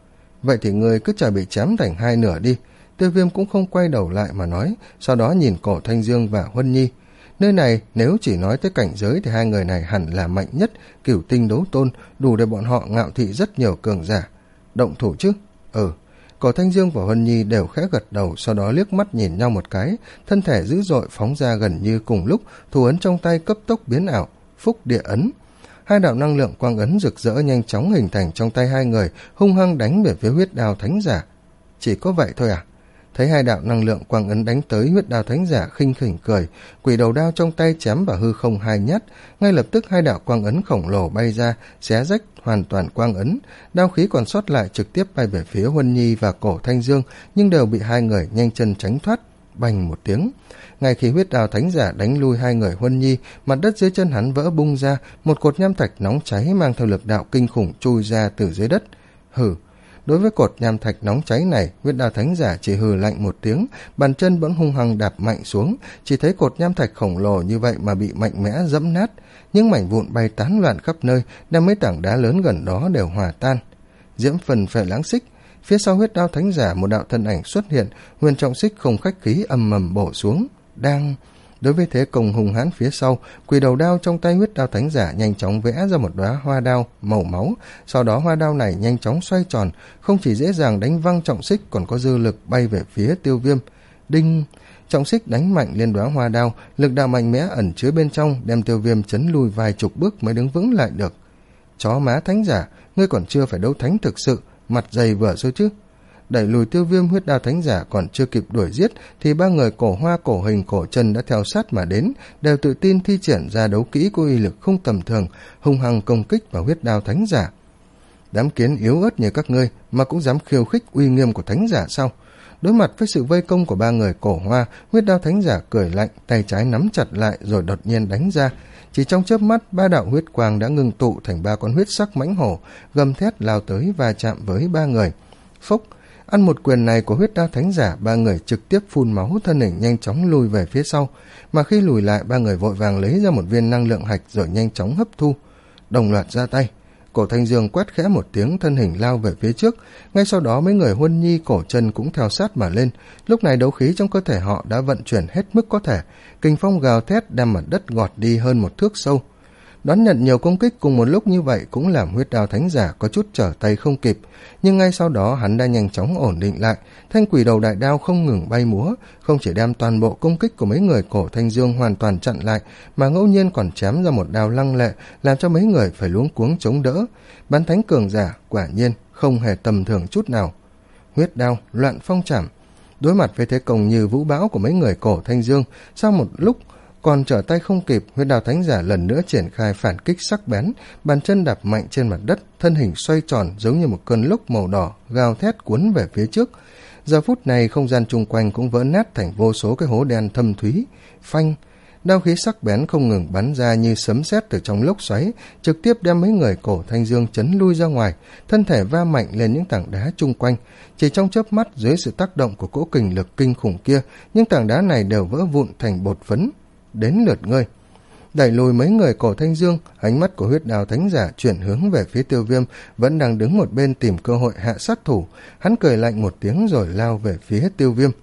Speaker 1: vậy thì ngươi cứ chờ bị chém thành hai nửa đi. Tiêu Viêm cũng không quay đầu lại mà nói, sau đó nhìn Cổ Thanh Dương và Huân Nhi. Nơi này nếu chỉ nói tới cảnh giới thì hai người này hẳn là mạnh nhất, cửu tinh đấu tôn, đủ để bọn họ ngạo thị rất nhiều cường giả. Động thủ chứ? Ừ. Cổ Thanh Dương và Huân Nhi đều khẽ gật đầu, sau đó liếc mắt nhìn nhau một cái, thân thể dữ dội phóng ra gần như cùng lúc, thủ ấn trong tay cấp tốc biến ảo, Phúc Địa Ấn. Hai đạo năng lượng quang ấn rực rỡ nhanh chóng hình thành trong tay hai người, hung hăng đánh về phía Huyết Đao Thánh Giả. Chỉ có vậy thôi à? Thấy hai đạo năng lượng quang ấn đánh tới, Huyết Đao Thánh Giả khinh khỉnh cười, quỷ đầu đao trong tay chém vào hư không hai nhát, ngay lập tức hai đạo quang ấn khổng lồ bay ra, xé rách hoàn toàn quang ấn, đao khí còn sót lại trực tiếp bay về phía Huân Nhi và Cổ Thanh Dương, nhưng đều bị hai người nhanh chân tránh thoát. Bành một tiếng, ngay khi Huyết Đao Thánh Giả đánh lui hai người Huân Nhi, mặt đất dưới chân hắn vỡ bung ra, một cột nham thạch nóng cháy mang theo lực đạo kinh khủng chui ra từ dưới đất. Hừ. Đối với cột nham thạch nóng cháy này, Huyết Đao Thánh Giả chỉ hừ lạnh một tiếng, bàn chân vẫn hung hăng đạp mạnh xuống, chỉ thấy cột nham thạch khổng lồ như vậy mà bị mạnh mẽ dẫm nát, những mảnh vụn bay tán loạn khắp nơi, đem mấy tảng đá lớn gần đó đều hòa tan. Diễm phần phệ lãng xích, phía sau Huyết Đao Thánh Giả một đạo thân ảnh xuất hiện, huyền trọng xích không khách khí ầm ầm bổ xuống. Đang đối với thế công hùng hãn phía sau, quỷ đầu đao trong tay Huyết Đao Thánh Giả nhanh chóng vẽ ra một đóa hoa đao màu máu, sau đó hoa đao này nhanh chóng xoay tròn, không chỉ dễ dàng đánh văng trọng xích còn có dư lực bay về phía Tiêu Viêm. Đinh! Trọng xích đánh mạnh lên đóa hoa đao, lực đạo mạnh mẽ ẩn chứa bên trong đem Tiêu Viêm chấn lùi vài chục bước mới đứng vững lại được. Chó má Thánh Giả, ngươi còn chưa phải đấu thánh thực sự, mặt dày vừa rồi chứ. Đẩy lùi Tiêu Viêm, Huyết Đao Thánh Giả còn chưa kịp đuổi giết thì ba người Cổ Hoa, Cổ Hình, Cổ Trần đã theo sát mà đến, đều tự tin thi triển ra đấu kỹ có uy lực không tầm thường, hung hăng công kích vào Huyết Đao Thánh Giả. Đám kiến yếu ớt như các ngươi mà cũng dám khiêu khích uy nghiêm của Thánh Giả sao? Đối mặt với sự vây công của ba người Cổ Hoa, Huyết Đao Thánh Giả cười lạnh, tay trái nắm chặt lại rồi đột nhiên đánh ra. Chỉ trong chớp mắt, ba đạo huyết quang đã ngưng tụ thành ba con huyết sắc mãnh hổ, gầm thét lao tới và chạm với ba người. Phốc! Ăn một quyền này của Huyết Đao Thánh Giả, ba người trực tiếp phun máu, thân hình nhanh chóng lùi về phía sau, mà khi lùi lại, ba người vội vàng lấy ra một viên năng lượng hạch rồi nhanh chóng hấp thu. Đồng loạt ra tay, Cổ Thanh Dương quát khẽ một tiếng, thân hình lao về phía trước, ngay sau đó mấy người Huân Nhi, Cổ Trần cũng theo sát mà lên. Lúc này đấu khí trong cơ thể họ đã vận chuyển hết mức có thể, kình phong gào thét đem mặt đất gọt đi hơn một thước sâu. Đón nhận nhiều công kích cùng một lúc như vậy cũng làm Huyết Đao Thánh Giả có chút trở tay không kịp, nhưng ngay sau đó hắn đã nhanh chóng ổn định lại, thanh quỷ đầu đại đao không ngừng bay múa, không chỉ đem toàn bộ công kích của mấy người Cổ Thanh Dương hoàn toàn chặn lại, mà ngẫu nhiên còn chém ra một đao lăng lệ, làm cho mấy người phải luống cuống chống đỡ. Bán thánh cường giả quả nhiên không hề tầm thường chút nào. Huyết đao, loạn phong trảm. Đối mặt với thế công như vũ bão của mấy người Cổ Thanh Dương, sau một lúc còn trở tay không kịp, Huyết Đao Thánh Giả lần nữa triển khai phản kích sắc bén, bàn chân đạp mạnh trên mặt đất, thân hình xoay tròn giống như một cơn lốc màu đỏ, gào thét cuốn về phía trước. Giờ phút này không gian chung quanh cũng vỡ nát thành vô số cái hố đen thâm thúy. Phanh! Đao khí sắc bén không ngừng bắn ra như sấm sét từ trong lốc xoáy, trực tiếp đem mấy người Cổ Thanh Dương chấn lui ra ngoài, thân thể va mạnh lên những tảng đá chung quanh. Chỉ trong chớp mắt, dưới sự tác động của cỗ kình lực kinh khủng kia, những tảng đá này đều vỡ vụn thành bột phấn. Đến lượt ngươi. Đẩy lùi mấy người Cổ Thanh Dương, ánh mắt của Huyết Đao Thánh Giả chuyển hướng về phía Tiêu Viêm, vẫn đang đứng một bên tìm cơ hội hạ sát thủ. Hắn cười lạnh một tiếng rồi lao về phía Tiêu Viêm.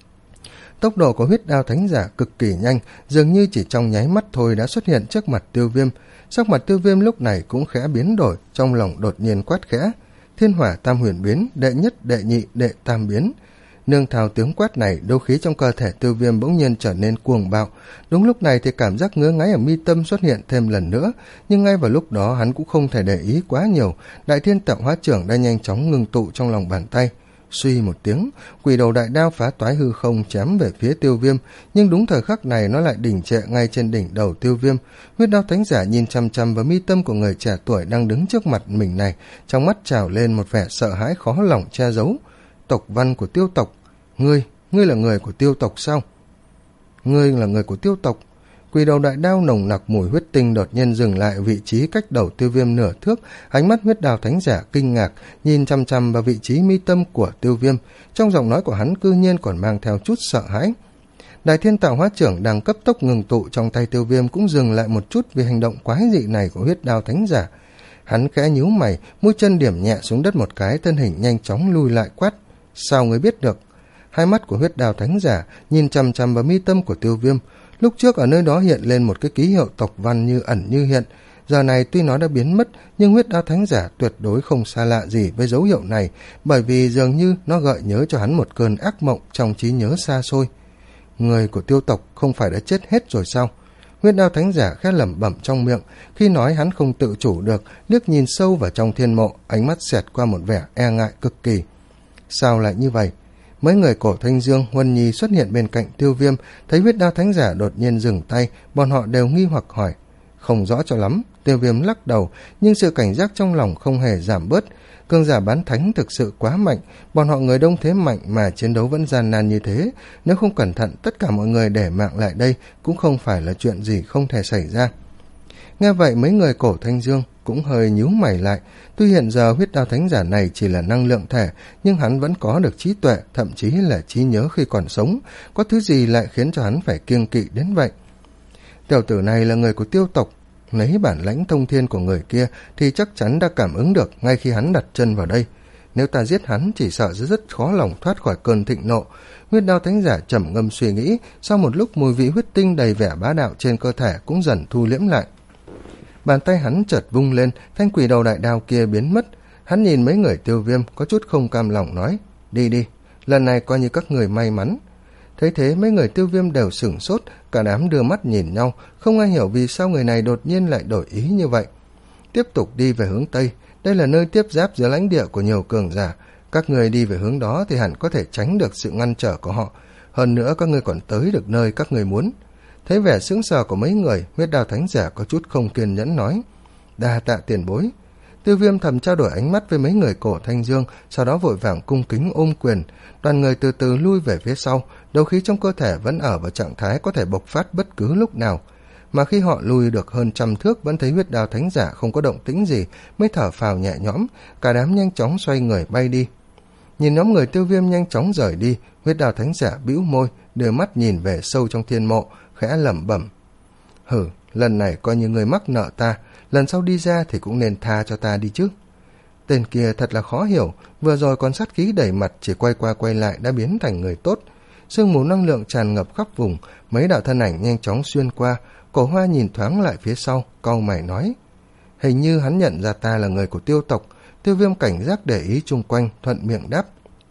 Speaker 1: Tốc độ của Huyết Đao Thánh Giả cực kỳ nhanh, dường như chỉ trong nháy mắt thôi đã xuất hiện trước mặt Tiêu Viêm. Sắc mặt Tiêu Viêm lúc này cũng khẽ biến đổi, trong lòng đột nhiên quát khẽ: Thiên Hỏa Tam Huyền biến, đệ nhất, đệ nhị, đệ tam biến. Nương theo tiếng quát này, đấu khí trong cơ thể Tiêu Viêm bỗng nhiên trở nên cuồng bạo. Đúng lúc này thì cảm giác ngứa ngáy ở mi tâm xuất hiện thêm lần nữa, nhưng ngay vào lúc đó hắn cũng không thể để ý quá nhiều. Đại Thiên Tạo Hóa Trưởng đã nhanh chóng ngưng tụ trong lòng bàn tay. Suy một tiếng, quỷ đầu đại đao phá toái hư không chém về phía Tiêu Viêm, nhưng đúng thời khắc này nó lại đình trệ ngay trên đỉnh đầu Tiêu Viêm. Huyết Đao Thánh Giả nhìn chăm chăm vào mi tâm của người trẻ tuổi đang đứng trước mặt mình này, trong mắt trào lên một vẻ sợ hãi khó lòng che giấu. Tộc văn của Tiêu tộc. Ngươi, ngươi là người của Tiêu tộc sao? Ngươi là người của Tiêu tộc. Quỷ đầu đại đao nồng nặc mùi huyết tinh đột nhiên dừng lại vị trí cách đầu Tiêu Viêm nửa thước, ánh mắt Huyết Đao Thánh Giả kinh ngạc nhìn chăm chăm vào vị trí mi tâm của Tiêu Viêm, trong giọng nói của hắn cư nhiên còn mang theo chút sợ hãi. Đại Thiên Tạo Hóa Trưởng đang cấp tốc ngừng tụ trong tay Tiêu Viêm cũng dừng lại một chút vì hành động quái dị này của Huyết Đao Thánh Giả. Hắn khẽ nhíu mày, mũi chân điểm nhẹ xuống đất một cái, thân hình nhanh chóng lui lại quát. Sao ngươi biết được? Hai mắt của huyết đao thánh giả nhìn chằm chằm vào mi tâm của Tiêu Viêm. Lúc trước ở nơi đó hiện lên một cái ký hiệu tộc văn như ẩn như hiện. Giờ này tuy nó đã biến mất, nhưng huyết đao thánh giả tuyệt đối không xa lạ gì với dấu hiệu này, bởi vì dường như nó gợi nhớ cho hắn một cơn ác mộng trong trí nhớ xa xôi. Người của Tiêu tộc không phải đã chết hết rồi sao? Huyết đao thánh giả khẽ lẩm bẩm trong miệng, khi nói hắn không tự chủ được, liếc nhìn sâu vào trong thiên mộ, ánh mắt xẹt qua một vẻ e ngại cực kỳ. Sao lại như vậy? Mấy người cổ Thanh Dương, Huân Nhi xuất hiện bên cạnh Tiêu Viêm, thấy huyết đao thánh giả đột nhiên dừng tay, bọn họ đều nghi hoặc hỏi. Không rõ cho lắm, Tiêu Viêm lắc đầu, nhưng sự cảnh giác trong lòng không hề giảm bớt. Cường giả bán thánh thực sự quá mạnh, bọn họ người đông thế mạnh mà chiến đấu vẫn gian nan như thế, nếu không cẩn thận tất cả mọi người để mạng lại đây cũng không phải là chuyện gì không thể xảy ra. Nghe vậy mấy người cổ Thanh Dương cũng hơi nhíu mày lại, tuy hiện giờ huyết đao thánh giả này chỉ là năng lượng thể, nhưng hắn vẫn có được trí tuệ, thậm chí là trí nhớ khi còn sống, có thứ gì lại khiến cho hắn phải kiêng kỵ đến vậy. Tiểu tử này là người của Tiêu tộc, lấy bản lãnh thông thiên của người kia thì chắc chắn đã cảm ứng được ngay khi hắn đặt chân vào đây. Nếu ta giết hắn chỉ sợ sẽ rất khó lòng thoát khỏi cơn thịnh nộ. Huyết đao thánh giả trầm ngâm suy nghĩ, sau một lúc mùi vị huyết tinh đầy vẻ bá đạo trên cơ thể cũng dần thu liễm lại. Bàn tay hắn chợt vung lên, thanh quỷ đầu đại đao kia biến mất. Hắn nhìn mấy người Tiêu Viêm có chút không cam lòng nói, đi đi, lần này coi như các người may mắn. Thấy thế mấy người Tiêu Viêm đều sửng sốt, cả đám đưa mắt nhìn nhau, không ai hiểu vì sao người này đột nhiên lại đổi ý như vậy. Tiếp tục đi về hướng Tây, đây là nơi tiếp giáp giữa lãnh địa của nhiều cường giả. Các người đi về hướng đó thì hẳn có thể tránh được sự ngăn trở của họ. Hơn nữa các người còn tới được nơi các người muốn. Thấy vẻ sững sờ của mấy người, huyết đao thánh giả có chút không kiên nhẫn nói, đa tạ tiền bối. Tiêu Viêm thầm trao đổi ánh mắt với mấy người cổ Thanh Dương, sau đó vội vàng cung kính ôm quyền. Đoàn người từ từ lui về phía sau, đấu khí trong cơ thể vẫn ở vào trạng thái có thể bộc phát bất cứ lúc nào. Mà khi họ lui được hơn trăm thước vẫn thấy huyết đao thánh giả không có động tĩnh gì, mới thở phào nhẹ nhõm, cả đám nhanh chóng xoay người bay đi. Nhìn nhóm người Tiêu Viêm nhanh chóng rời đi, huyết đao thánh giả bĩu môi, đưa mắt nhìn về sâu trong thiên mộ, khẽ lẩm bẩm. Hử, lần này coi như người mắc nợ ta, lần sau đi ra thì cũng nên tha cho ta đi chứ. Tên kia thật là khó hiểu, vừa rồi còn sát khí đầy mặt, chỉ quay qua quay lại đã biến thành người tốt. Sương mù năng lượng tràn ngập khắp vùng, mấy đạo thân ảnh nhanh chóng xuyên qua. Cổ Hoa nhìn thoáng lại phía sau, cau mày nói, hình như hắn nhận ra ta là người của Tiêu tộc. Tiêu Viêm cảnh giác để ý chung quanh, thuận miệng đáp,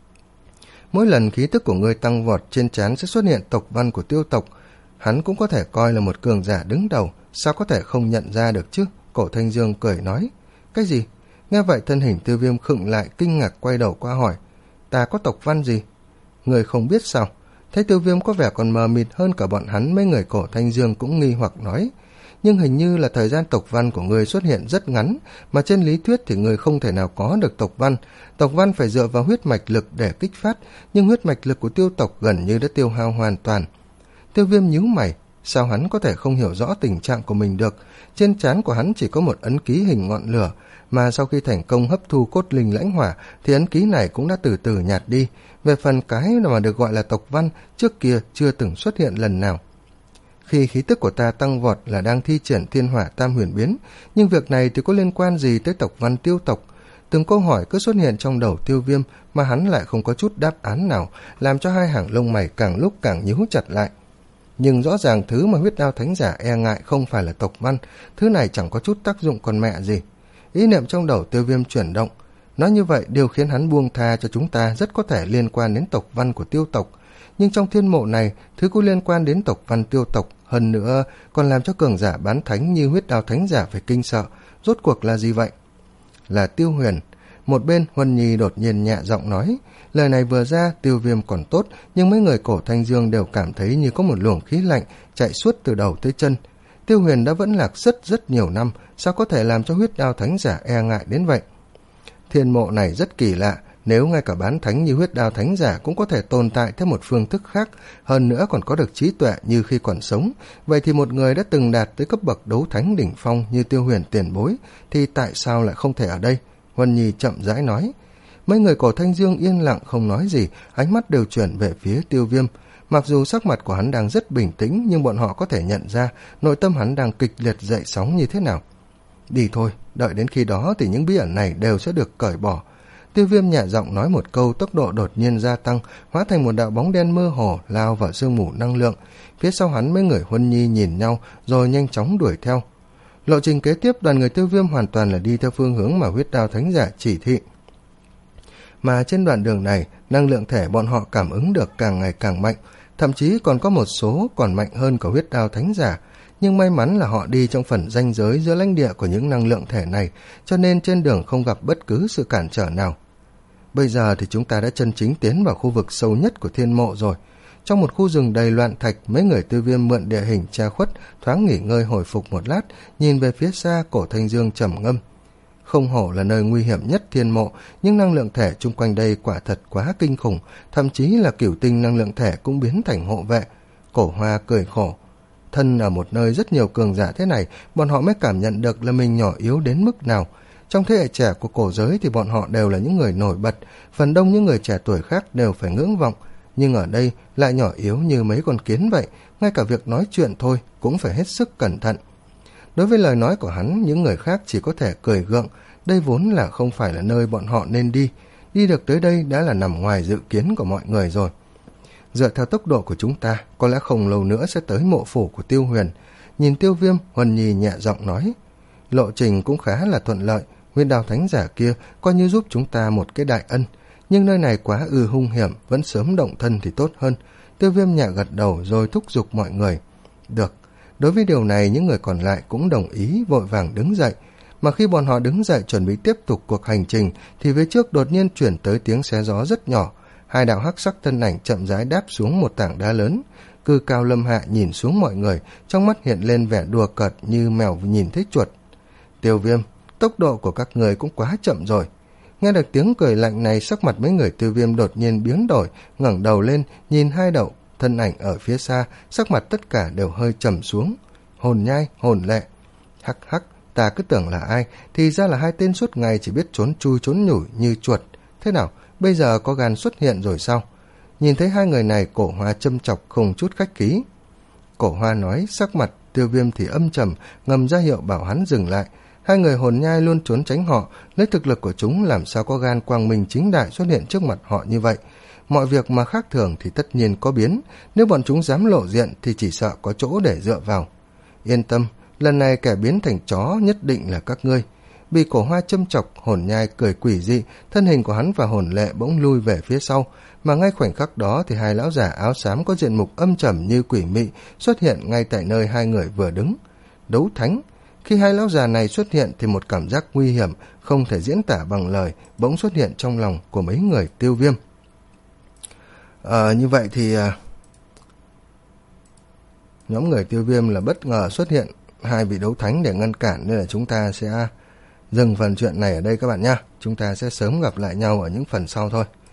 Speaker 1: mỗi lần khí tức của ngươi tăng vọt, trên trán sẽ xuất hiện tộc văn của Tiêu tộc. Hắn cũng có thể coi là một cường giả đứng đầu, sao có thể không nhận ra được chứ? Cổ Thanh Dương cười nói, cái gì? Nghe vậy thân hình Tiêu Viêm khựng lại, kinh ngạc quay đầu qua hỏi, ta có tộc văn gì? Người không biết sao? Thấy Tiêu Viêm có vẻ còn mờ mịt hơn cả bọn hắn, mấy người cổ Thanh Dương cũng nghi hoặc nói, nhưng hình như là thời gian tộc văn của người xuất hiện rất ngắn, mà trên lý thuyết thì người không thể nào có được tộc văn. Tộc văn phải dựa vào huyết mạch lực để kích phát, nhưng huyết mạch lực của Tiêu tộc gần như đã tiêu hao hoàn toàn. Tiêu Viêm nhíu mày, sao hắn có thể không hiểu rõ tình trạng của mình được? Trên trán của hắn chỉ có một ấn ký hình ngọn lửa, mà sau khi thành công hấp thu cốt linh lãnh hỏa thì ấn ký này cũng đã từ từ nhạt đi. Về phần cái mà được gọi là tộc văn, trước kia chưa từng xuất hiện lần nào. Khi khí tức của ta tăng vọt là đang thi triển thiên hỏa tam huyền biến, nhưng việc này thì có liên quan gì tới tộc văn Tiêu tộc? Từng câu hỏi cứ xuất hiện trong đầu Tiêu Viêm mà hắn lại không có chút đáp án nào, làm cho hai hàng lông mày càng lúc càng nhíu chặt lại. Nhưng rõ ràng thứ mà huyết đao thánh giả e ngại không phải là tộc văn, thứ này chẳng có chút tác dụng còn mẹ gì. Ý niệm trong đầu Tiêu Viêm chuyển động, nói như vậy điều khiến hắn buông tha cho chúng ta rất có thể liên quan đến tộc văn của Tiêu tộc. Nhưng trong thiên mộ này, thứ có liên quan đến tộc văn Tiêu tộc, hơn nữa còn làm cho cường giả bán thánh như huyết đao thánh giả phải kinh sợ. Rốt cuộc là gì vậy? Là Tiêu Huyền. Một bên Huân Nhi đột nhiên nhẹ giọng nói. Lời này vừa ra, Tiêu Viêm còn tốt, nhưng mấy người cổ Thanh Dương đều cảm thấy như có một luồng khí lạnh chạy suốt từ đầu tới chân. Tiêu Huyền đã vẫn lạc rất rất nhiều năm, sao có thể làm cho huyết đao thánh giả e ngại đến vậy? Thiên mộ này rất kỳ lạ, nếu ngay cả bán thánh như huyết đao thánh giả cũng có thể tồn tại theo một phương thức khác, hơn nữa còn có được trí tuệ như khi còn sống, vậy thì một người đã từng đạt tới cấp bậc đấu thánh đỉnh phong như Tiêu Huyền tiền bối, thì tại sao lại không thể ở đây? Huân Nhi chậm rãi nói. Mấy người cổ Thanh Dương yên lặng không nói gì, ánh mắt đều chuyển về phía Tiêu Viêm. Mặc dù sắc mặt của hắn đang rất bình tĩnh, nhưng bọn họ có thể nhận ra nội tâm hắn đang kịch liệt dậy sóng như thế nào. Đi thôi, đợi đến khi đó thì những bí ẩn này đều sẽ được cởi bỏ. Tiêu Viêm nhẹ giọng nói một câu, tốc độ đột nhiên gia tăng, hóa thành một đạo bóng đen mơ hồ lao vào sương mù năng lượng. Phía sau hắn mấy người Huân Nhi nhìn nhau rồi nhanh chóng đuổi theo. Lộ trình kế tiếp, đoàn người Tiêu Viêm hoàn toàn là đi theo phương hướng mà huyết đao thánh giả chỉ thị. Mà trên đoạn đường này, năng lượng thể bọn họ cảm ứng được càng ngày càng mạnh, thậm chí còn có một số còn mạnh hơn của huyết đao thánh giả. Nhưng may mắn là họ đi trong phần ranh giới giữa lãnh địa của những năng lượng thể này, cho nên trên đường không gặp bất cứ sự cản trở nào. Bây giờ thì chúng ta đã chân chính tiến vào khu vực sâu nhất của thiên mộ rồi. Trong một khu rừng đầy loạn thạch, mấy người Tiêu Viêm mượn địa hình che khuất, thoáng nghỉ ngơi hồi phục một lát, nhìn về phía xa, Cổ Thanh Dương trầm ngâm. Không hổ là nơi nguy hiểm nhất thiên mộ, nhưng năng lượng thể chung quanh đây quả thật quá kinh khủng, thậm chí là cửu tinh năng lượng thể cũng biến thành hộ vệ. Cổ Hoa cười khổ. Thân ở một nơi rất nhiều cường giả thế này, bọn họ mới cảm nhận được là mình nhỏ yếu đến mức nào. Trong thế hệ trẻ của cổ giới thì bọn họ đều là những người nổi bật, phần đông những người trẻ tuổi khác đều phải ngưỡng vọng, nhưng ở đây lại nhỏ yếu như mấy con kiến vậy, ngay cả việc nói chuyện thôi cũng phải hết sức cẩn thận. Đối với lời nói của hắn, những người khác chỉ có thể cười gượng, đây vốn là không phải là nơi bọn họ nên đi, đi được tới đây đã là nằm ngoài dự kiến của mọi người rồi. Dựa theo tốc độ của chúng ta, có lẽ không lâu nữa sẽ tới mộ phủ của Tiêu Huyền. Nhìn Tiêu Viêm, Huân Nhi nhẹ giọng nói, lộ trình cũng khá là thuận lợi, huyết đao thánh giả kia coi như giúp chúng ta một cái đại ân, nhưng nơi này quá ư hung hiểm, vẫn sớm động thân thì tốt hơn. Tiêu Viêm nhẹ gật đầu rồi thúc giục mọi người. Được, đối với điều này những người còn lại cũng đồng ý, vội vàng đứng dậy. Mà khi bọn họ đứng dậy chuẩn bị tiếp tục cuộc hành trình thì phía trước đột nhiên chuyển tới tiếng xé gió rất nhỏ. Hai đạo hắc sắc thân ảnh chậm rãi đáp xuống một tảng đá lớn. Cư Cao Lâm Hạ nhìn xuống mọi người, trong mắt hiện lên vẻ đùa cợt như mèo nhìn thấy chuột. Tiêu Viêm, tốc độ của các người cũng quá chậm rồi. Nghe được tiếng cười lạnh này, sắc mặt mấy người Tiêu Viêm đột nhiên biến đổi, ngẩng đầu lên nhìn hai đạo thân ảnh ở phía xa, sắc mặt tất cả đều hơi trầm xuống. Hồn Nhai, Hồn Lệ. Hắc hắc, ta cứ tưởng là ai, thì ra là hai tên suốt ngày chỉ biết trốn chui trốn nhủi như chuột. Thế nào, bây giờ có gan xuất hiện rồi sao? Nhìn thấy hai người này, Cổ Hoa châm chọc không chút khách khí. Cổ Hoa nói, sắc mặt Tiêu Viêm thì âm trầm, ngầm ra hiệu bảo hắn dừng lại. Hai người Hồn Nhai luôn trốn tránh họ, lấy thực lực của chúng làm sao có gan quang minh chính đại xuất hiện trước mặt họ như vậy. Mọi việc mà khác thường thì tất nhiên có biến, nếu bọn chúng dám lộ diện thì chỉ sợ có chỗ để dựa vào. Yên tâm, lần này kẻ biến thành chó nhất định là các ngươi. Bị Cổ Hoa châm chọc, Hồn Nhai cười quỷ dị, thân hình của hắn và Hồn Lệ bỗng lui về phía sau, mà ngay khoảnh khắc đó thì hai lão giả áo xám có diện mục âm trầm như quỷ mị xuất hiện ngay tại nơi hai người vừa đứng. Đấu thánh. Khi hai lão già này xuất hiện thì một cảm giác nguy hiểm không thể diễn tả bằng lời bỗng xuất hiện trong lòng của mấy người Tiêu Viêm. À, như vậy thì à, nhóm người Tiêu Viêm là bất ngờ xuất hiện hai vị đấu thánh để ngăn cản, nên là chúng ta sẽ dừng phần chuyện này ở đây các bạn nhé. Chúng ta sẽ sớm gặp lại nhau ở những phần sau thôi.